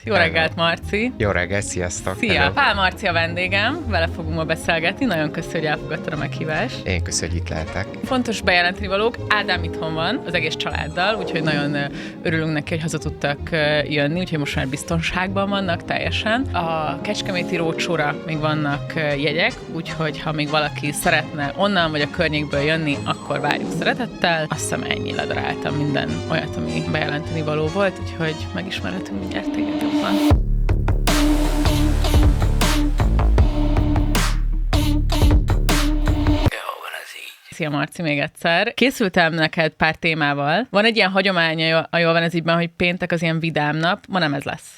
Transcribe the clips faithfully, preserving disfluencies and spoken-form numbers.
Jó reggelt, Marci! Jó reggelt, sziasztok! Szia! Hello. Pál Marci a vendégem, vele fogunk ma beszélgetni. Nagyon köszönöm, hogy elfogadtad a meghívást. Én köszönöm, hogy itt lehetek. Fontos bejelenteni valók, Ádám itthon van, az egész családdal, úgyhogy nagyon örülünk neki, hogy haza tudtak jönni, úgyhogy most már biztonságban vannak teljesen. A Kecskeméti Roadshow-ra még vannak jegyek, úgyhogy ha még valaki szeretne onnan vagy a környékből jönni, akkor várjuk szeretettel. Azt hiszem ennyi, ledaráltam minden olyat, ami bejelenteni való volt, úgyhogy megismerhetünk mindjárt téged jobban. Szia Marci, még egyszer. Készültem neked pár témával. Van egy ilyen hagyománya a Jól van ez ígyben, hogy péntek az ilyen vidám nap, ma nem ez lesz.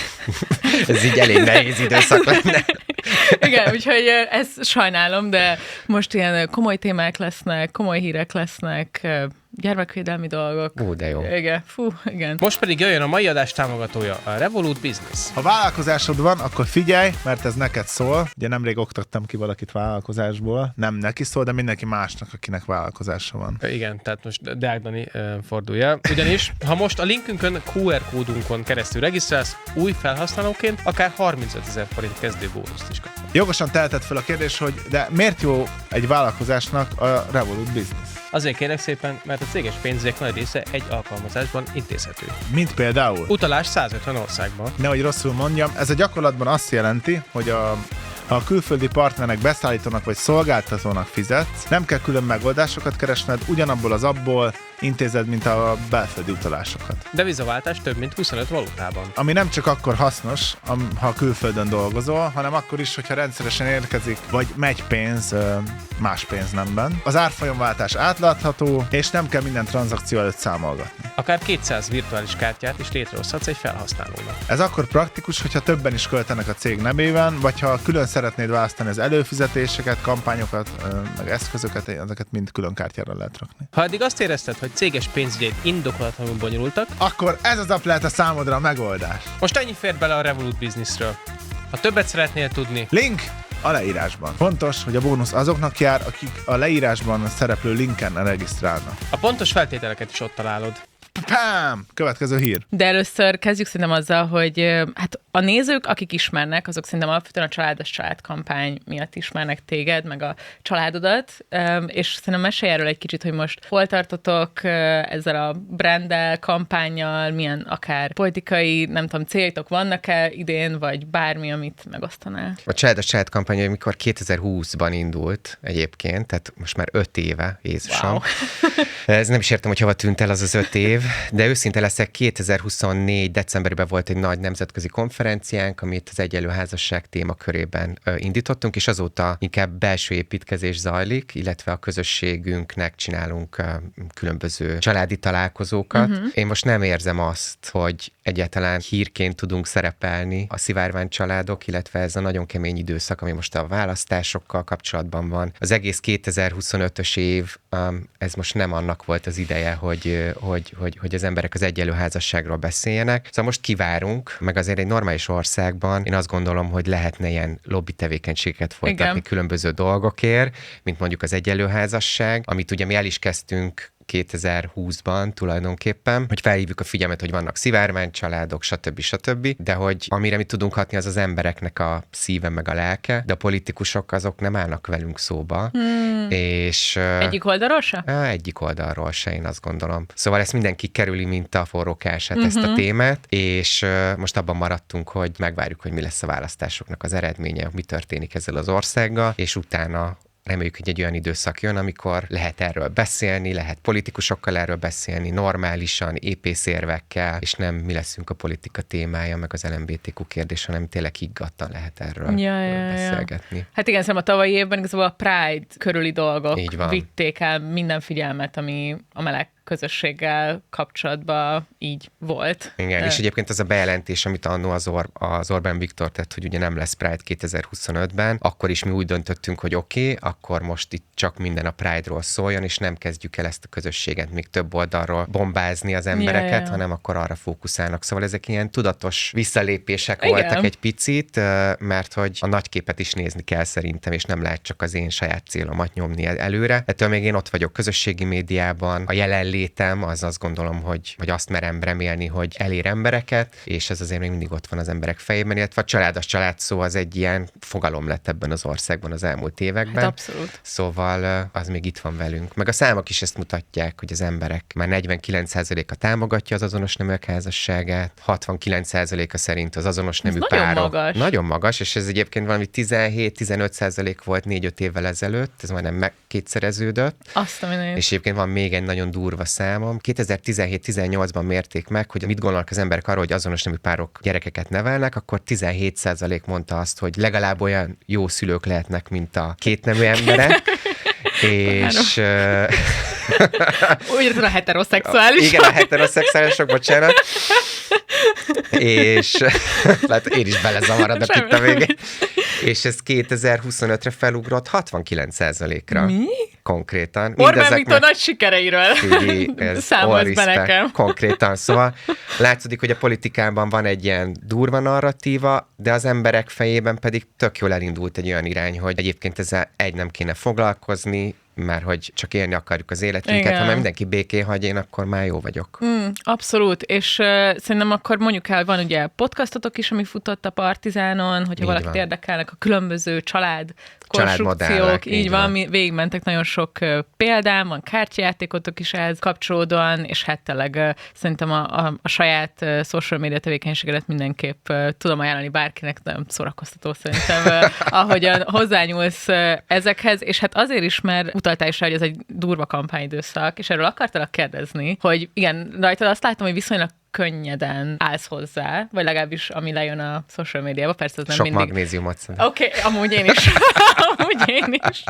Ez így elég nehéz időszak lenne. Igen, úgyhogy ezt sajnálom, de most ilyen komoly témák lesznek, komoly hírek lesznek, gyermekvédelmi dolgok. Ó, de jó. Igen, fú, igen. Most pedig jöjjön a mai adás támogatója, a Revolut Business. Ha vállalkozásod van, akkor figyelj, mert ez neked szól. Ugye nemrég oktattam ki valakit vállalkozásból. Nem neki szól, de mindenki másnak, akinek vállalkozása van. Igen, tehát most Deák Dani uh, fordulja. Ugyanis, ha most a linkünkön, kú er kódunkon keresztül regisztrálsz új felhasználóként, akár harmincötezer forint kezdő bónuszt is kapsz. Jogosan teheted fel a kérdés, hogy de miért jó egy vállalkozásnak a Revolut Business? Azért kérlek szépen, mert a céges pénzek nagy része egy alkalmazásban intézhető. Mint például? Utalás százötven országban. Nehogy rosszul mondjam, ez a gyakorlatban azt jelenti, hogy a ha a külföldi partnernek, beszállítónak vagy szolgáltatónak fizetsz, nem kell külön megoldásokat keresned, ugyanabból az abból intézed, mint a belföldi utalásokat. Devizaváltás több mint huszonöt valutában. Ami nem csak akkor hasznos, ha külföldön dolgozol, hanem akkor is, hogyha rendszeresen érkezik, vagy megy pénz más pénznemben. Az árfolyamváltás átlátható, és nem kell minden tranzakció előtt számolgatni. Akár kétszáz virtuális kártyát is létrehozhatsz egy felhasználónak. Ez akkor praktikus, hogyha többen is költenek a cég nevében, vagy ha külön szeretnéd választani az előfizetéseket, kampányokat, meg eszközöket, ezeket mind külön kártyára lehet rakni. Ha eddig azt érezted, hogy céges pénzügyeid indokolatlanul bonyolultak, akkor ez az app lehet a számodra a megoldás. Most ennyi fér bele a Revolut Businessről. Ha többet szeretnél tudni, link a leírásban. Fontos, hogy a bónusz azoknak jár, akik a leírásban szereplő linken regisztrálnak. A pontos feltételeket is ott találod. Pám! Következő hír. De először kezdjük szerintem azzal, hogy hát a nézők, akik ismernek, azok szerintem alapvetően a Családos Család kampány miatt ismernek téged, meg a családodat, és szerintem mesélj erről egy kicsit, hogy most hol tartotok ezzel a branddel, kampánnyal, milyen akár politikai, nem tudom, céljaitok vannak-e idén, vagy bármi, amit megosztanál? A Családos Család kampány, amikor kétezer-húszban indult egyébként, tehát most már öt éve, Jézusom. Wow. Ez nem is értem, hogy hova tűnt el az az öt év, de őszinte leszek, kétezer-huszonnégy decemberben volt egy nagy nemzetközi konferenciánk, amit az egyenlő házasság témakörében ö, indítottunk, és azóta inkább belső építkezés zajlik, illetve a közösségünknek csinálunk ö, különböző családi találkozókat. Uh-huh. Én most nem érzem azt, hogy egyáltalán hírként tudunk szerepelni a szivárvány családok, illetve ez a nagyon kemény időszak, ami most a választásokkal kapcsolatban van. Az egész kétezer-huszonötös év, um, ez most nem annak volt az ideje, hogy, hogy, hogy, hogy az emberek az egyenlő házasságról beszéljenek. Szóval most kivárunk, meg azért egy normális országban én azt gondolom, hogy lehetne ilyen lobby tevékenységet folytatni Igen. különböző dolgokért, mint mondjuk az egyenlő házasság, amit ugye mi el is kezdtünk kétezer-húszban tulajdonképpen, hogy felhívjuk a figyelmet, hogy vannak szivárványcsaládok, stb. stb. De hogy amire mi tudunk hatni, az az embereknek a szíve meg a lelke, de a politikusok azok nem állnak velünk szóba. Hmm. És, egyik oldalról se? Egyik oldalról se, én azt gondolom. Szóval ezt mindenki kerüli, mint a forró kását, uh-huh. ezt a témát, és most abban maradtunk, hogy megvárjuk, hogy mi lesz a választásoknak az eredménye, mi történik ezzel az országgal, és utána reméljük, hogy egy olyan időszak jön, amikor lehet erről beszélni, lehet politikusokkal erről beszélni, normálisan, épészérvekkel, és nem mi leszünk a politika témája, meg az el em bé té kú kérdés, hanem tényleg higgadtan lehet erről ja, ja, beszélgetni. Ja. Hát igen, szerintem a tavalyi évben igazából a Pride körüli dolgok vitték el minden figyelmet, ami a meleg közösséggel kapcsolatban így volt. Igen, és egyébként az a bejelentés, amit annó az, Or- az Orbán Viktor tett, hogy ugye nem lesz Pride kétezer-huszonötben, akkor is mi úgy döntöttünk, hogy oké, okay, akkor most itt csak minden a Pride-ról szóljon, és nem kezdjük el ezt a közösséget még több oldalról bombázni az embereket, ja, ja. hanem akkor arra fókuszálnak. Szóval ezek ilyen tudatos visszalépések Igen. voltak egy picit, mert hogy a nagy képet is nézni kell szerintem, és nem lehet csak az én saját célomat nyomni előre. Ettől még én ott vagyok közösségi médiában, a jelenlét létem, az azt gondolom, hogy, hogy azt merem remélni, hogy elér embereket, és ez azért még mindig ott van az emberek fejében, illetve a családos család szó az egy ilyen fogalom lett ebben az országban az elmúlt években. Hát abszolút. Szóval az még itt van velünk. Meg a számok is ezt mutatják, hogy az emberek már negyvenkilenc százaléka támogatja az azonos neműek házasságát, hatvankilenc százaléka szerint az azonos nemű nagyon párok. magas. Nagyon magas, és ez egyébként valami tizenhét-tizenöt százalék volt négy-öt évvel ezelőtt, ez majdnem meg kétszereződött. Azt, ami nagyon... És egyébként van még egy nagyon durva számom. kétezer-tizenhét-tizennyolcban mérték meg, hogy mit gondolnak az emberek arról, hogy azonos nemű párok gyerekeket nevelnek, akkor tizenhét százalék mondta azt, hogy legalább olyan jó szülők lehetnek, mint a kétnemű emberek. És... Úgy értem a heteroszexuális. Igen, a heteroszexuálisok, bocsánat. És lehet, én is belezavarodok itt a végén. És ez kétezer-huszonötre felugrott hatvankilenc százalékra. Mi? Konkrétan. Orbán Viktor nagy sikereiről számolsz be nekem. Konkrétan. Szóval látszódik, hogy a politikában van egy ilyen durva narratíva, de az emberek fejében pedig tök jól elindult egy olyan irány, hogy egyébként ezzel egy nem kéne foglalkozni, mert hogy csak élni akarjuk az életünket, igen. ha már mindenki békén hagy, én akkor már jó vagyok. Mm, abszolút, és uh, szerintem akkor mondjuk el, van ugye podcastotok is, ami futott a Partizánon, hogyha így valakit van. érdekelnek a különböző család konstrukciók, így, így van, van. Mi végigmentek nagyon sok uh, példám, van kártyajátékotok is ehhez kapcsolódóan, és hát tényleg uh, szerintem a, a, a saját uh, social media tevékenységedet mindenképp uh, tudom ajánlani bárkinek, nagyon szórakoztató szerintem, uh, ahogyan hozzányúlsz uh, ezekhez, és hát azért is, mert utaltál is rá, hogy ez egy durva kampányidőszak, és erről akartalak kérdezni, hogy igen, rajtad azt látom, hogy viszonylag könnyeden állsz hozzá, vagy legalábbis ami lejön a social médiába, persze ez nem Sok mindig... magnéziumot szerintem. Oké, okay, amúgy én is. amúgy én is.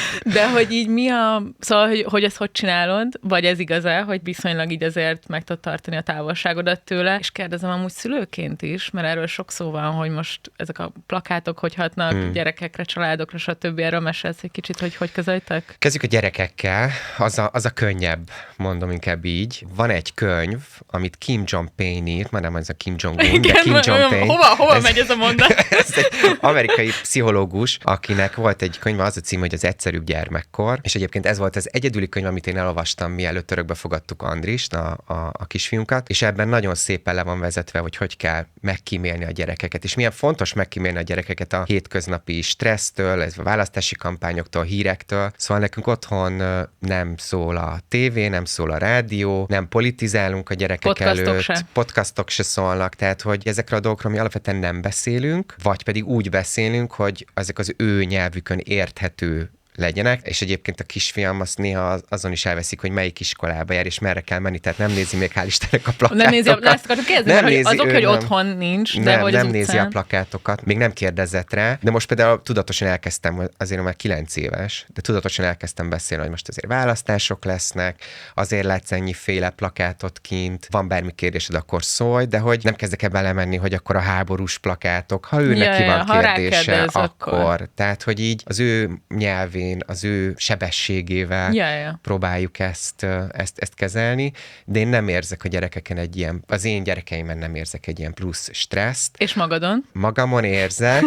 De hogy így mi a... Szóval, hogy, hogy ezt hogy csinálod, vagy ez igaz-e, hogy viszonylag így azért meg tudod tartani a távolságodat tőle, és kérdezem amúgy szülőként is, mert erről sok szó van, hogy most ezek a plakátok hogy hatnak hmm. gyerekekre, családokra, stb. Erről mesélsz egy kicsit, hogy hogy közelítek? Kezdjük a gyerekekkel, az a, az a könnyebb, mondom inkább így. Van egy könyv, amit Kim Jong-un írt, már nem ez a Kim Jong-un, de Kim Jong-un. Hova, hova ez, megy ez a mondat? Ez egy amerikai pszichológus, akinek volt egy könyv, az a cím, hogy az egyszerűbb gyermekkor, és egyébként ez volt az egyedüli könyv, amit én elolvastam, mielőtt örökbe fogadtuk Andrist, a, a, a kisfiunkat, és ebben nagyon szépen le van vezetve, hogy hogy kell megkímélni a gyerekeket, és milyen fontos megkímélni a gyerekeket a hétköznapi stressztől, ez a választási kampányoktól, hírektől. Szóval nekünk otthon nem szól a tévé, nem szól a rádió, nem politizálunk a gyerekek Podcastok előtt, se. podcastok se szólnak, tehát hogy ezekről a dolgokról mi alapvetően nem beszélünk, vagy pedig úgy beszélünk, hogy ezek az ő nyelvükön érthető legyenek, és egyébként a kisfiam azt néha azon is elveszik, hogy melyik iskolába jár, és merre kell menni, tehát nem nézi még hál' Istennek a plakátokat. Nem nézi, azt akartam kérdezni, nem hogy nézi, azok, hogy nem. otthon nincs, nem, de hogy nem az nézi utcán... a plakátokat, még nem kérdezett rá, de most például tudatosan elkezdtem, azért már kilenc éves, de tudatosan elkezdtem beszélni, hogy most azért választások lesznek, azért látsz ennyiféle plakátot kint, van bármi kérdésed, akkor szólj, de hogy nem kezdek ebbe belemenni, hogy akkor a háborús plakátok, ha ő ja, neki ja, van ha kérdése, rákérdez, akkor. akkor. Tehát, hogy így az ő nyelvén, az ő sebességével ja, ja. próbáljuk ezt, ezt, ezt kezelni, de én nem érzek a gyerekeken egy ilyen, az én gyerekeimen nem érzek egy ilyen plusz stresszt. És magadon? Magamon érzek.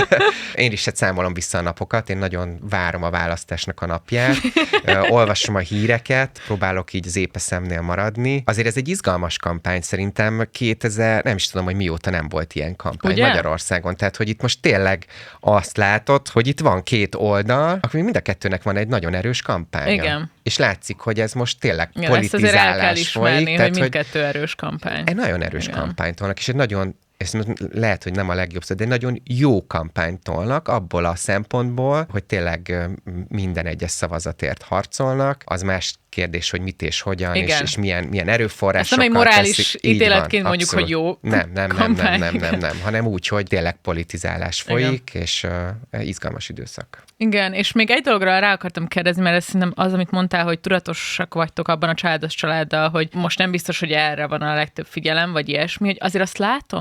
Én is hát számolom vissza a napokat, én nagyon várom a választásnak a napját, olvasom a híreket, próbálok így az épeszemnél maradni. Azért ez egy izgalmas kampány, szerintem kétezer, nem is tudom, hogy mióta nem volt ilyen kampány ugye? Magyarországon, tehát hogy itt most tényleg azt látod, hogy itt van két oldal, akkor mind a kettőnek van egy nagyon erős kampánya. Igen. És látszik, hogy ez most tényleg Igen, politizálás ezt azért el kell ismerni, folyik. hogy Tehát, mindkettő erős kampány. Egy nagyon erős Igen. kampányt tolnak, és egy nagyon, ezt lehet, hogy nem a legjobb szó, de egy nagyon jó kampányt tolnak abból a szempontból, hogy tényleg minden egyes szavazatért harcolnak. Az más kérdés, hogy mit és hogyan, és, és milyen, milyen erőforrásokkal. Ezt nem egy morális teszik. ítéletként mondjuk, abszolút. hogy jó nem, nem, nem, kampány. nem, nem, nem, nem, hanem úgy, hogy tényleg politizálás folyik, igen. és uh, izgalmas időszak. Igen, és még egy dologra rá akartam kérdezni, mert ez szerintem az, amit mondtál, hogy tudatosak vagytok abban a családos családdal, hogy most nem biztos, hogy erre van a legtöbb figyelem, vagy ilyesmi, hogy azért azt látom,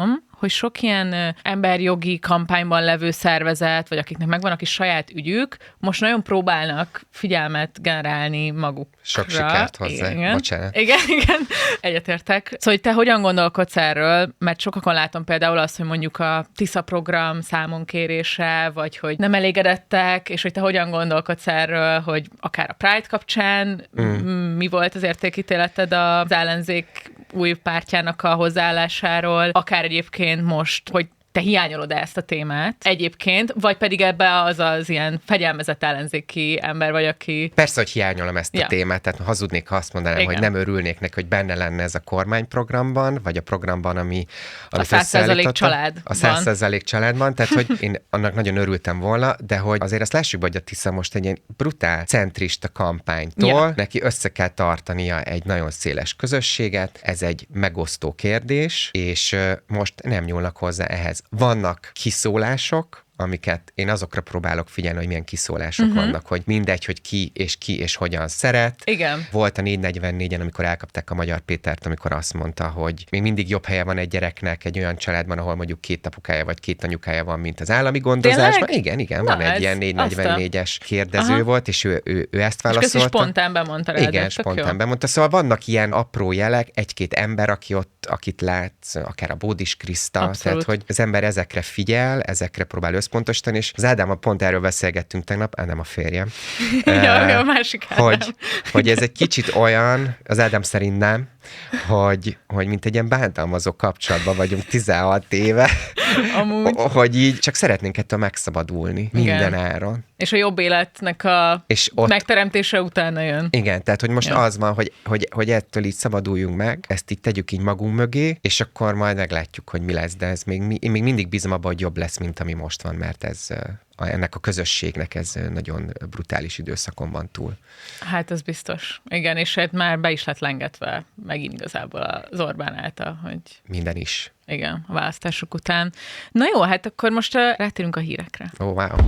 hogy sok ilyen ö, emberjogi kampányban levő szervezet, vagy akiknek megvan a kis saját ügyük, most nagyon próbálnak figyelmet generálni magukra. Sok sikert hozzá. Igen. Bocsánat. Igen, igen. Egyetértek. Szóval, hogy te hogyan gondolkodsz erről? Mert sokakon látom például azt, hogy mondjuk a Tisza program számonkérése, vagy hogy nem elégedettek, és hogy te hogyan gondolkodsz erről, hogy akár a Pride kapcsán mm. mi volt az értékítéleted az ellenzék új pártjának a hozzáállásáról, akár egyébként most, hogy te hiányolod ezt a témát egyébként, vagy pedig ebbe az az ilyen fegyelmezett ellenzéki ember vagy, aki... Persze, hogy hiányolom ezt a Ja. témát, tehát hazudnék, ha azt mondanám, Igen. hogy nem örülnék neki, hogy benne lenne ez a kormányprogramban, vagy a programban, ami... A száz százalék családban. A száz százalék családban, tehát hogy én annak nagyon örültem volna, de hogy azért azt lássuk, hogy a Tisza most egy ilyen brutál centrista kampánytól, Ja. neki össze kell tartania egy nagyon széles közösséget, ez egy megosztó kérdés, és ö, most nem nyúlnak hozzá ehhez. Vannak kiszólások, amiket én azokra próbálok figyelni, hogy milyen kiszólások uh-huh. vannak, hogy mindegy, hogy ki és ki és hogyan szeret. Igen. Volt a négy negyvennégyen, amikor elkapták a Magyar Pétert, amikor azt mondta, hogy még mindig jobb helye van egy gyereknek egy olyan családban, ahol mondjuk két apukája vagy két anyukája van, mint az állami gondozásban. Tényleg? Igen, igen, Na, van egy ez ilyen négy negyvennégyes kérdező Aha. volt, és ő, ő, ő ezt És ezt válaszolta. is spontán bemondta rád. Igen, ez tök spontán jó. bemondta. Szóval vannak ilyen apró jelek, egy-két ember, aki ott, akit látsz, akár a Bódis Kriszta, Abszolút. tehát hogy az ember ezekre figyel, ezekre próbál összpontosítani, és az Ádámmal pont erről beszélgettünk tegnap, á, nem a férjem. Ja, ja, a másik Ádám. hogy, hogy ez egy kicsit olyan, az Ádám szerint nem, hogy, hogy mint egy ilyen bántalmazó kapcsolatban vagyunk tizenhat éve, Amúgy. hogy így csak szeretnénk ettől megszabadulni minden Igen. áron. És a jobb életnek a És ott megteremtése utána jön. Igen, tehát hogy most Ja. ja. az van, hogy, hogy, hogy ettől így szabaduljunk meg, ezt így tegyük így magunk mögé, és akkor majd meglátjuk, hogy mi lesz, de ez még, mi- én még mindig bízom abban, hogy jobb lesz, mint ami most van, mert ez a, ennek a közösségnek ez nagyon brutális időszakon van túl. Hát ez biztos. Igen, és hát már be is lett lengetve megint igazából az Orbán által, hogy Minden is. igen, a választások után. Na jó, hát akkor most uh, rátérünk a hírekre. Ó, oh, wow.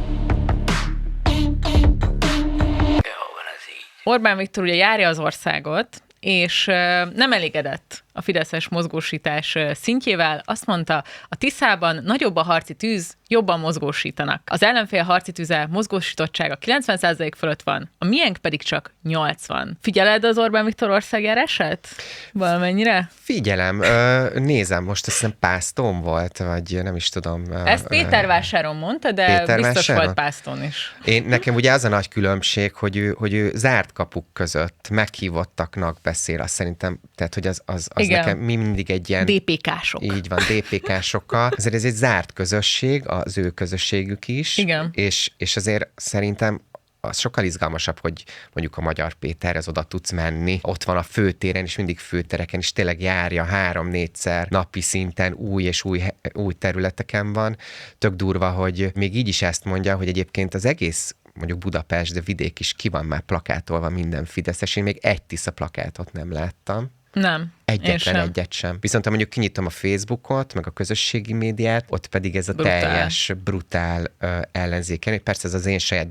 Orbán Viktor ugye járja az országot, és uh, nem elégedett a fideszes mozgósítás uh, szintjével. Azt mondta, a Tiszában nagyobb a harci tűz, jobban mozgósítanak. Az ellenfél harci tüze mozgósítottsága kilencven százalék fölött van, a miénk pedig csak nyolcvan. Figyeled az Orbán Viktor országjárását? Valamennyire? Figyelem, ö, nézem, most azt hiszem Pászton volt, vagy nem is tudom. ö, Ezt ö, Pétervásáron mondta, de Pétervásáron? biztos volt Pászton is. Én, nekem ugye az a nagy különbség, hogy ő, hogy ő zárt kapuk között meghívottaknak beszél, azt szerintem, tehát hogy az, az, az Igen. nekem mi mindig egy ilyen... dé pé ká-sok. Így van, dé pé ká-sokkal. Azért ez egy zárt közösség, az ő közösségük is. Igen. És, és azért szerintem az sokkal izgalmasabb, hogy mondjuk a Magyar Péterhez oda tudsz menni. Ott van a főtéren, és mindig főtereken, és tényleg járja három-négyszer napi szinten új és új, új területeken van. Tök durva, hogy még így is ezt mondja, hogy egyébként az egész mondjuk Budapest, de vidék is ki van már plakátolva minden fideszes. Én még egy Tisza plakátot nem láttam. Nem. Egyetlen sem. egyet sem. Viszont ha mondjuk kinyitom a Facebookot, meg a közösségi médiát, ott pedig ez a Brutál. teljes, brutál uh, ellenzéken. Persze ez az én saját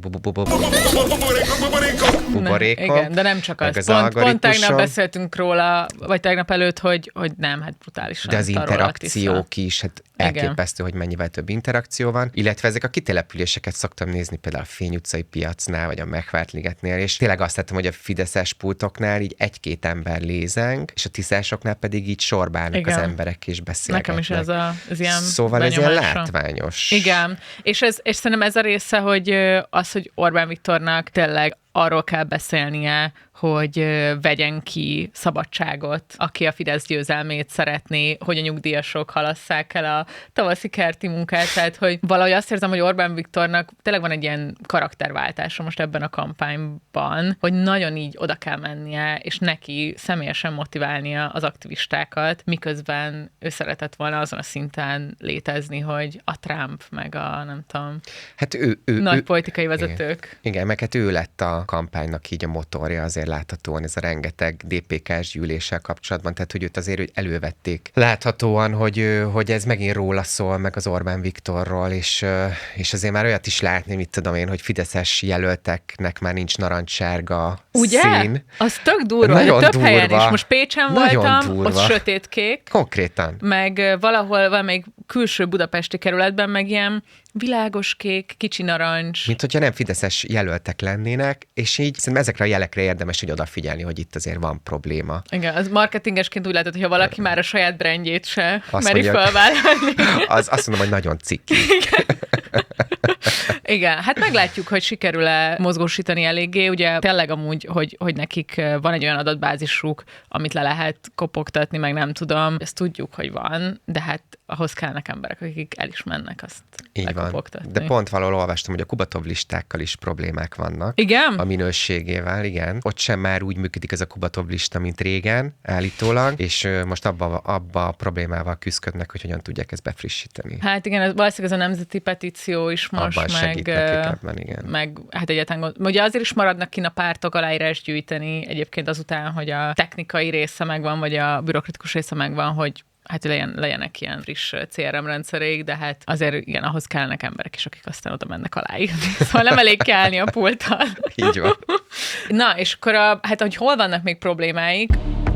buborékom. Igen, de nem csak meg az. az Pont, pont tegnap algoritmusom. beszéltünk róla, vagy tegnap előtt, hogy, hogy nem, hát brutálisan. De az tarol a interakciók Tisza. is, hát elképesztő, hogy mennyivel több interakció van. Illetve ezek a kitelepüléseket szoktam nézni például a Fény utcai piacnál, vagy a Megvárt ligetnél, és tényleg azt láttam, hogy a fideszes pultoknál így egy-két ember lézeng, és a tiszásoknál pedig így sorbálnak Igen. az emberek és beszélgetnek. Nekem is ez a, az ilyen Szóval ez ilyen benyomása. látványos. Igen, és, ez, és szerintem ez a része, hogy ö, az, hogy Orbán Viktornak tényleg arról kell beszélnie, hogy ö, vegyen ki szabadságot, aki a Fidesz győzelmét szeretné, hogy a nyugdíjasok halasszák el a tavaszi kerti munkát, tehát hogy valahogy azt érzem, hogy Orbán Viktornak tényleg van egy ilyen karakterváltása most ebben a kampányban, hogy nagyon így oda kell mennie, és neki személyesen motiválnia az aktivistákat, miközben ő szeretett volna azon a szinten létezni, hogy a Trump, meg a nem tudom, Hát ő, ő, nagy ő, politikai vezetők. Igen. Igen, meg hát ő lett a kampánynak így a motorja, azért láthatóan ez a rengeteg dé pé ká-s gyűléssel kapcsolatban, tehát hogy őt azért hogy elővették. Láthatóan, hogy, ő- hogy ez megint róla szól, meg az Orbán Viktorról, és, és azért már olyat is látni, mit tudom én, hogy fideszes jelölteknek már nincs narancssárga Ugye? szín. Az tök durva, Nagyon hogy több helyen durva. is. Most Pécsen Nagyon voltam, durva. ott sötétkék, Konkrétan. meg ö, valahol valamelyik külső budapesti kerületben meg ilyen világos kék, kicsi narancs. Mint hogyha nem fideszes jelöltek lennének, és így szerintem ezekre a jelekre érdemes, hogy odafigyelni, hogy itt azért van probléma. Igen, az marketingesként úgy látod, hogyha valaki már a saját brandjét se Azt meri mondja, felvállalni. Az, azt mondom, hogy nagyon cikki. Igen, hát meglátjuk, hogy sikerül-e mozgósítani eléggé. Ugye tényleg amúgy, hogy, hogy nekik van egy olyan adatbázisuk, amit le lehet kopogtatni, meg nem tudom. Ezt tudjuk, hogy van, de hát ahhoz kellnek emberek, akik el is mennek azt Így van. De pont valahol olvastam, hogy a Kubatov listákkal is problémák vannak. Igen? A minőségével, igen. Ott sem már úgy működik ez a Kubatov lista, mint régen, állítólag, és most abba, abba a problémával küzdködnek, hogy hogyan tudják ezt befrissíteni. Hát igen, ez, valószínűleg ez a nemzeti petíció is most, abban meg, ebben, igen. meg hát egyáltalán gond... Ugye azért is maradnak ki a pártok aláírás gyűjteni, egyébként azután, hogy a technikai része megvan, vagy a bürokratikus része megvan, hogy hát legyen, legyenek ilyen friss cé er em rendszerék, de hát azért igen, ahhoz kellene emberek is, akik aztán oda mennek aláírni. Szóval nem elég kiállni a pulttal. Így van. Na, és akkor a, hát, hogy hol vannak még problémáik?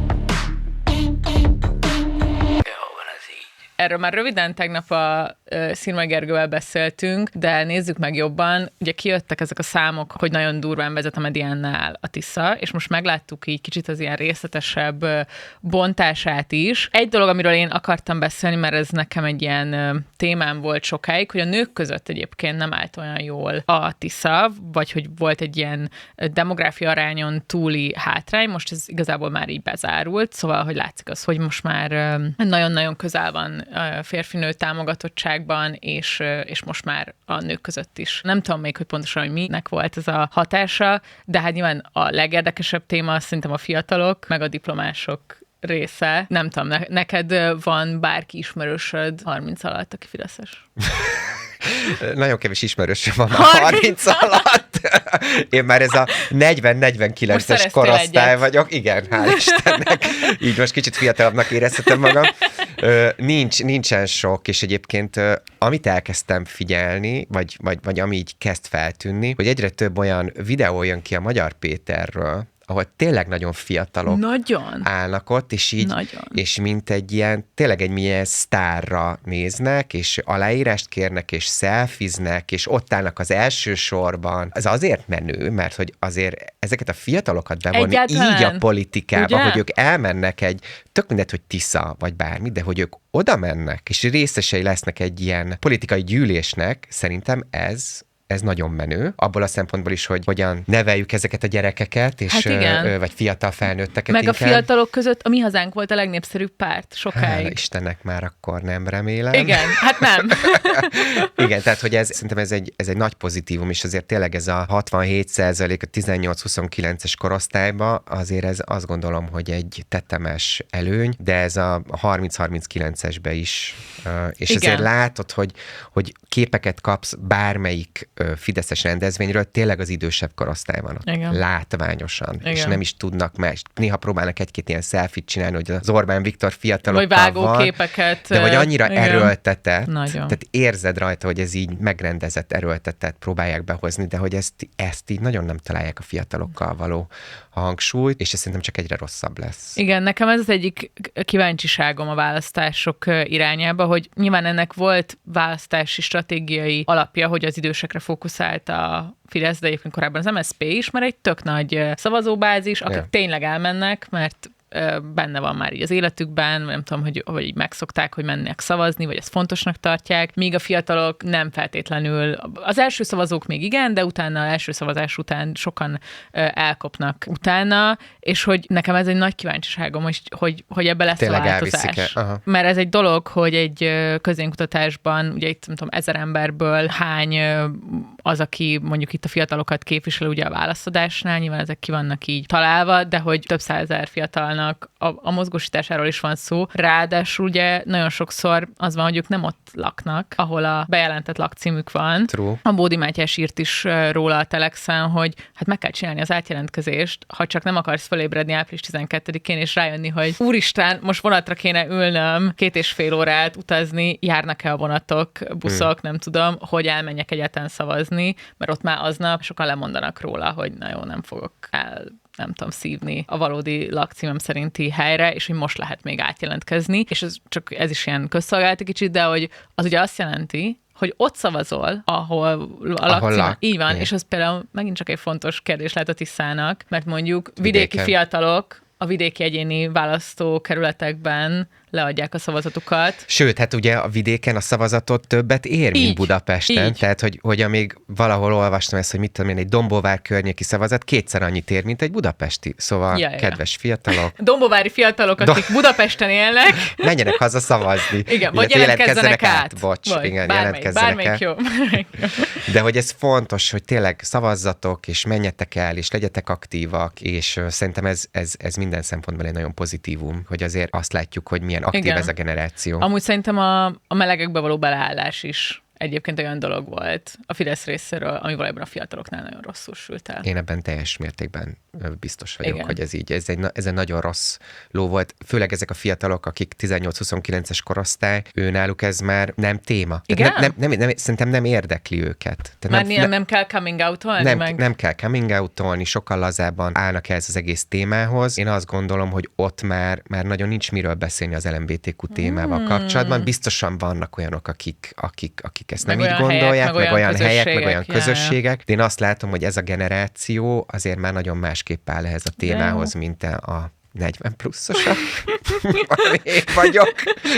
Erről már röviden tegnap a uh, Szirmai Gergővel beszéltünk, de nézzük meg jobban. Ugye kijöttek ezek a számok, hogy nagyon durván vezet a Mediánnál a Tisza, és most megláttuk így kicsit az ilyen részletesebb uh, bontását is. Egy dolog, amiről én akartam beszélni, mert ez nekem egy ilyen uh, témám volt sokáig, hogy a nők között egyébként nem állt olyan jól a Tisza, vagy hogy volt egy ilyen demográfia arányon túli hátrány, most ez igazából már így bezárult, szóval, hogy látszik az, hogy most már uh, nagyon-nagyon közel van férfinő támogatottságban, és, és most már a nők között is. Nem tudom még, hogy pontosan, hogy minek volt ez a hatása, de hát nyilván a legérdekesebb téma szerintem a fiatalok, meg a diplomások része. Nem tudom, ne- neked van bárki ismerősöd harminc alatt, aki fideszes? Nagyon kevés ismerősöm van már harminc alatt. Én már ez a negyven-negyvenkilences korosztály egyet. vagyok. Igen, hál' Istennek. Így most kicsit fiatalabbnak érezhetem magam. Ö, nincs, nincsen sok, és egyébként ö, amit elkezdtem figyelni, vagy, vagy, vagy ami így kezd feltűnni, hogy egyre több olyan videó jön ki a Magyar Péterről, ahol tényleg nagyon fiatalok nagyon. állnak ott, és így, nagyon. és mint egy ilyen, tényleg egy milyen sztárra néznek, és aláírást kérnek, és szelfiznek, és ott állnak az első sorban. Ez azért menő, mert hogy azért ezeket a fiatalokat bevonni Egyáltalán. így a politikába, Ugye? hogy ők elmennek egy, tök mindegy, hogy Tisza, vagy bármi, de hogy ők oda mennek, és részesei lesznek egy ilyen politikai gyűlésnek, szerintem ez ez nagyon menő, abból a szempontból is, hogy hogyan neveljük ezeket a gyerekeket, és, hát ö, vagy fiatal felnőtteket meg inkább. a fiatalok között a Mi Hazánk volt a legnépszerűbb párt sokáig. Hála Istennek már akkor nem remélem. Igen, hát nem. Igen, tehát hogy ez, szerintem ez egy, ez egy nagy pozitívum, és azért tényleg ez a hatvanhét százalék a tizennyolc-huszonkilences korosztályba, azért ez azt gondolom, hogy egy tetemes előny, de ez a harminc-harminckilencesbe is, és Igen. azért látod, hogy, hogy képeket kapsz bármelyik fideszes rendezvényről, tényleg az idősebb korosztály van ott. Igen. Látványosan. Igen. És nem is tudnak más. Néha próbálnak egy-két ilyen selfie csinálni, hogy az Orbán Viktor fiatalokkal vagy vágó van, képeket. de hogy annyira igen. erőltetett, Nagyon. tehát érzed rajta, hogy ez így megrendezett, erőltetett próbálják behozni, de hogy ezt, ezt így nagyon nem találják a fiatalokkal való hangsúlyt, és ez szerintem csak egyre rosszabb lesz. Igen, nekem ez az egyik kíváncsiságom a választások irányába, hogy nyilván ennek volt választási stratégiai alapja, hogy az idősekre fókuszált a Fidesz, de egyébként korábban az em es zé pé is, mert egy tök nagy szavazóbázis, akik Ja. tényleg elmennek, mert benne van már így az életükben, nem tudom, hogy, hogy így megszokták, hogy mennek szavazni, vagy ezt fontosnak tartják, míg a fiatalok nem feltétlenül. Az első szavazók még igen, de utána, az első szavazás után sokan elkopnak utána, és hogy nekem ez egy nagy kíváncsiságom, hogy, hogy, hogy ebbe lesz Tényleg a változás. Aha. Mert ez egy dolog, hogy egy közénkutatásban, ugye itt nem tudom, ezer emberből hány az, aki mondjuk itt a fiatalokat képvisel ugye a válaszadásnál, nyilván ezek ki vannak így találva, de hogy több százezer fiatalnak a, a mozgósításáról is van szó. Ráadásul ugye nagyon sokszor az van, hogy ők nem ott laknak, ahol a bejelentett lakcímük van. True. A Bódi Mátyás írt is róla a Telexen, hogy hát meg kell csinálni az átjelentkezést, ha csak nem akarsz felébredni április tizenkettedikén, és rájönni, hogy úristen, most vonatra kéne ülnöm, két és fél órát utazni, járnak-e a vonatok, buszok, hmm. nem tudom, hogy elmenjek egyáltalán szavazni, mert ott már aznap sokan lemondanak róla, hogy na jó, nem fogok el nem tudom, szívni a valódi lakcímem szerinti helyre, és hogy most lehet még átjelentkezni, és ez csak ez is ilyen közszolgálati kicsit, de hogy az ugye azt jelenti, hogy ott szavazol, ahol a lakcím. lak. Így van, Igen. és az például megint csak egy fontos kérdés lehet a Tiszának, mert mondjuk vidéki Vidéken. fiatalok a vidéki egyéni választókerületekben leadják a szavazatukat. Sőt, hát ugye a vidéken a szavazatot többet ér, mint Így, Budapesten. így. Tehát, hogy, hogy amíg valahol olvastam ezt, hogy mit tudom én, egy Dombóvár környéki szavazat kétszer annyit ér, mint egy budapesti. Szóval, Ja, ja. kedves fiatalok, Dombovári fiatalok, akik Do- Budapesten élnek, menjenek haza szavazni. igen, vagy Illetve jelentkezzenek át. Bocs, vagy igen, bármelyik, jelentkezzenek bármelyik át. jó. Bármelyik jó. De hogy ez fontos, hogy tényleg szavazzatok, és menjetek el, és legyetek aktívak, és ö, szerintem ez, ez, ez minden szempontból egy nagyon pozitívum, hogy azért azt látjuk, hogy milyen aktív Igen. ez a generáció. Amúgy szerintem a, a melegekbe való beleállás is egyébként olyan dolog volt a Fidesz részéről, ami valójában a fiataloknál nagyon rosszul sült el. Én ebben teljes mértékben ö, biztos vagyok, Igen. hogy ez így, ez egy, na- ez egy nagyon rossz ló volt. Főleg ezek a fiatalok, akik tizennyolc-huszonkilences korosztály, ő náluk ez már nem téma. Igen? Tehát Nem, nem, nem, szerintem nem érdekli őket. Tehát Már nem, nem, nem kell coming out-olni nem, meg? nem kell coming out-olni, sokkal lazábban állnak ehhez az egész témához. Én azt gondolom, hogy ott már, már nagyon nincs miről beszélni az el em bé té kú témával Hmm. kapcsolatban. Biztosan vannak olyanok, akik, akik, akik ezt Meg nem így olyan helyek, gondolják, meg meg olyan olyan helyek, meg olyan közösségek, ja, ja. közösségek. De én azt látom, hogy ez a generáció azért már nagyon másképp áll ehhez a témához, mint a, a negyven pluszosok. Én vagyok.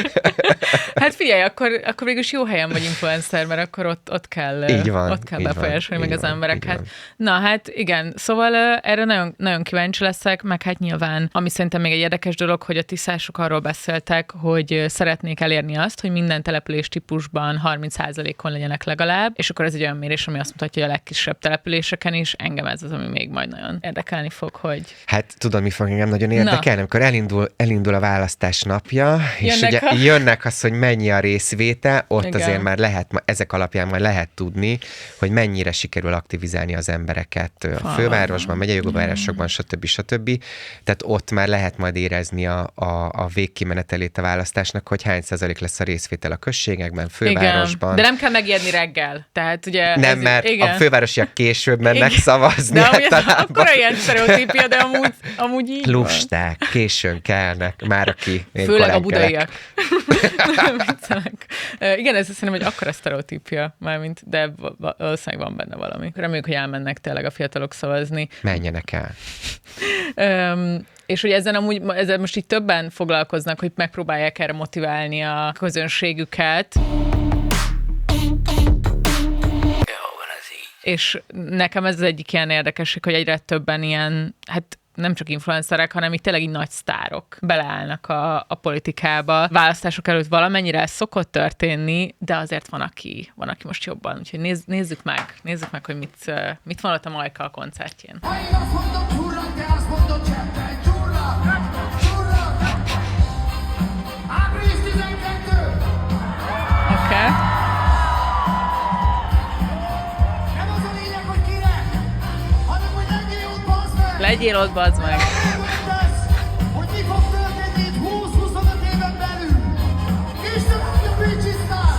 Hát figyelj, akkor, akkor végülis jó helyen vagy influencer, mert akkor ott, ott kell, Így van, ott kell így van, befolyásolni így meg az van, embereket. így Na hát igen, szóval ö, erre nagyon, nagyon kíváncsi leszek, meg hát nyilván, ami szerintem még egy érdekes dolog, hogy a tiszások arról beszéltek, hogy ö, szeretnék elérni azt, hogy minden település típusban harminc százalékon legyenek legalább, és akkor ez egy olyan mérés, ami azt mutatja, hogy a legkisebb településeken is, engem ez az, ami még majd nagyon érdekelni fog, hogy Hát tudod, mi fog engem nagyon érdekelni, amikor elindul, elindul a választás napja, és Jönnek ugye a- jönnek az, hogy mennyi a részvétel, ott Igen. azért már lehet, ma- ezek alapján majd lehet tudni, hogy mennyire sikerül aktivizálni az embereket a Falvakban. fővárosban, megyei jogóvárosokban, stb. stb. Tehát ott már lehet majd érezni a, a, a végkimenetelét a választásnak, hogy hány százalék lesz a részvétel a községekben, fővárosban. igen, de nem kell megijedni reggel, tehát ugye... Nem, ez, mert igen. a fővárosiak később mennek Igen. szavazni. De amúgy ez általában. akkora ilyen sztereotípia, de amúgy, amúgy így van. Lusták, későn kelnek, már aki én Főleg a korán kelek. budaiak. Viccelek. Ö, Igen, ez szerintem egy akkora sztereotípia, mármint, de va- va- valószínűleg van benne valami. Reméljük, hogy elmennek tényleg a fiatalok szavazni. Menjenek el. Öm, és hogy ezen amúgy, ezzel most így többen foglalkoznak, hogy megpróbálják erre motiválni a közönségüket. És nekem ez az egyik ilyen érdekesség, hogy egyre többen ilyen, hát nem csak influencerek, hanem így tényleg így nagy sztárok beleállnak a, a politikába. Választások előtt valamennyire ez szokott történni, de azért van, aki, van, aki most jobban. Úgyhogy nézz, nézzük meg, nézzük meg, hogy mit, ö, mit van ott a Majka a koncertjén. Ha én azt mondom csurra, te azt mondod cseppen. Csurra, csurra. április tizenkettő. Oké. Okay. Nem az a lényeg, hogy kinek, hanem hogy legyél ott, bazd meg. Legyél ott, bazd meg! Megmondasz, hogy mi fog történni itt húsz-huszonöt éven belül. Isten áldja Bridgestone!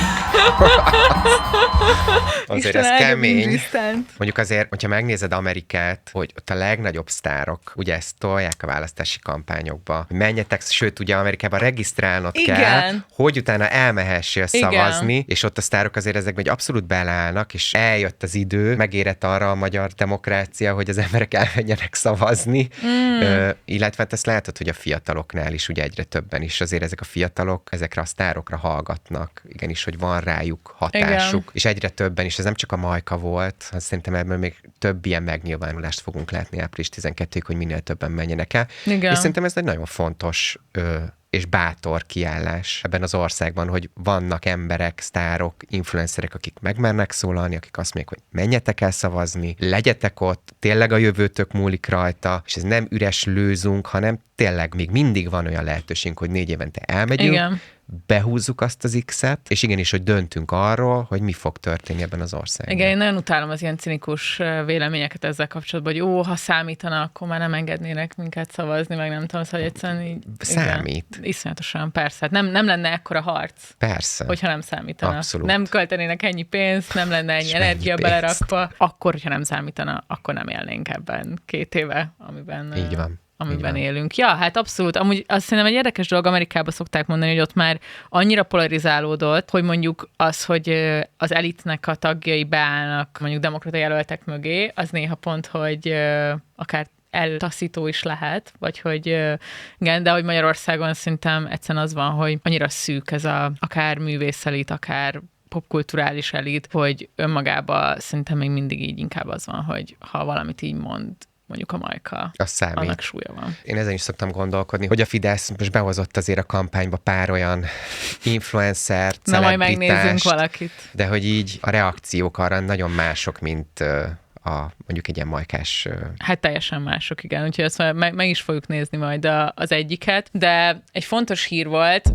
Azért Isten ez áldja kemény. Bridgestone-t. Mondjuk azért, hogyha megnézed Amerikát, hogy ott a legnagyobb sztárok, ugye ezt tolják a választási kampányokba, hogy menjetek, sőt, ugye Amerikában regisztrálnod Igen. kell, hogy utána elmehessél Igen. szavazni, és ott a sztárok azért ezekben egy abszolút beleállnak, és eljött az idő, megérett arra a magyar demokrácia, hogy az emberek elmenjenek szavazni, mm. Ö, illetve hát ezt látod, hogy a fiataloknál is ugye egyre többen is azért ezek a fiatalok ezekre a sztárokra hallgatnak, igenis, hogy van rájuk hatásuk, Igen. és egyre többen is, ez nem csak a Majka volt, hát szerintem ebből még több ilyen megnyilvánulást fogunk látni április tizenkettedikéig, hogy minél többen menjenek el. Igen. És szerintem ez egy nagyon fontos ö, és bátor kiállás ebben az országban, hogy vannak emberek, sztárok, influencerek, akik megmernek szólalni, akik azt mondják, hogy menjetek el szavazni, legyetek ott, tényleg a jövőtök múlik rajta, és ez nem üres lőzünk, hanem tényleg még mindig van olyan lehetőségünk, hogy négy évente elmegyünk, Igen. behúzzuk azt az X-et, és igenis, hogy döntünk arról, hogy mi fog történni ebben az országban. Igen, én nagyon utálom az ilyen cinikus véleményeket ezzel kapcsolatban, hogy ó, ha számítana, akkor már nem engednének minket szavazni, meg nem tudom, szóval egyszerűen így... Számít. Igen, iszonyatosan, persze. Hát nem, nem lenne ekkora harc, Persze. hogyha nem számítana. Abszolút. Nem költenének ennyi pénzt, nem lenne ennyi És energia mennyi pénzt. belerakva, akkor, hogyha nem számítana, akkor nem élnénk ebben két éve, amiben... Így van. amiben élünk. Ja, hát abszolút. Amúgy azt szerintem egy érdekes dolog, Amerikában szokták mondani, hogy ott már annyira polarizálódott, hogy mondjuk az, hogy az elitnek a tagjai beállnak mondjuk demokrata jelöltek mögé, az néha pont, hogy akár eltaszító is lehet, vagy hogy igen, de hogy Magyarországon szerintem egyszerűen az van, hogy annyira szűk ez a akár művészelit, akár popkulturális elit, hogy önmagában szerintem még mindig így inkább az van, hogy ha valamit így mond, mondjuk a Majka, az számít. annak súlya van. Én ezen is szoktam gondolkodni, hogy a Fidesz most behozott azért a kampányba pár olyan influencert, Na majd megnézzünk celebritást, valakit. de hogy így a reakciók arra nagyon mások, mint a mondjuk egy ilyen Majkás... Hát teljesen mások, igen. Úgyhogy azt meg, meg is fogjuk nézni majd a, az egyiket. De egy fontos hír volt,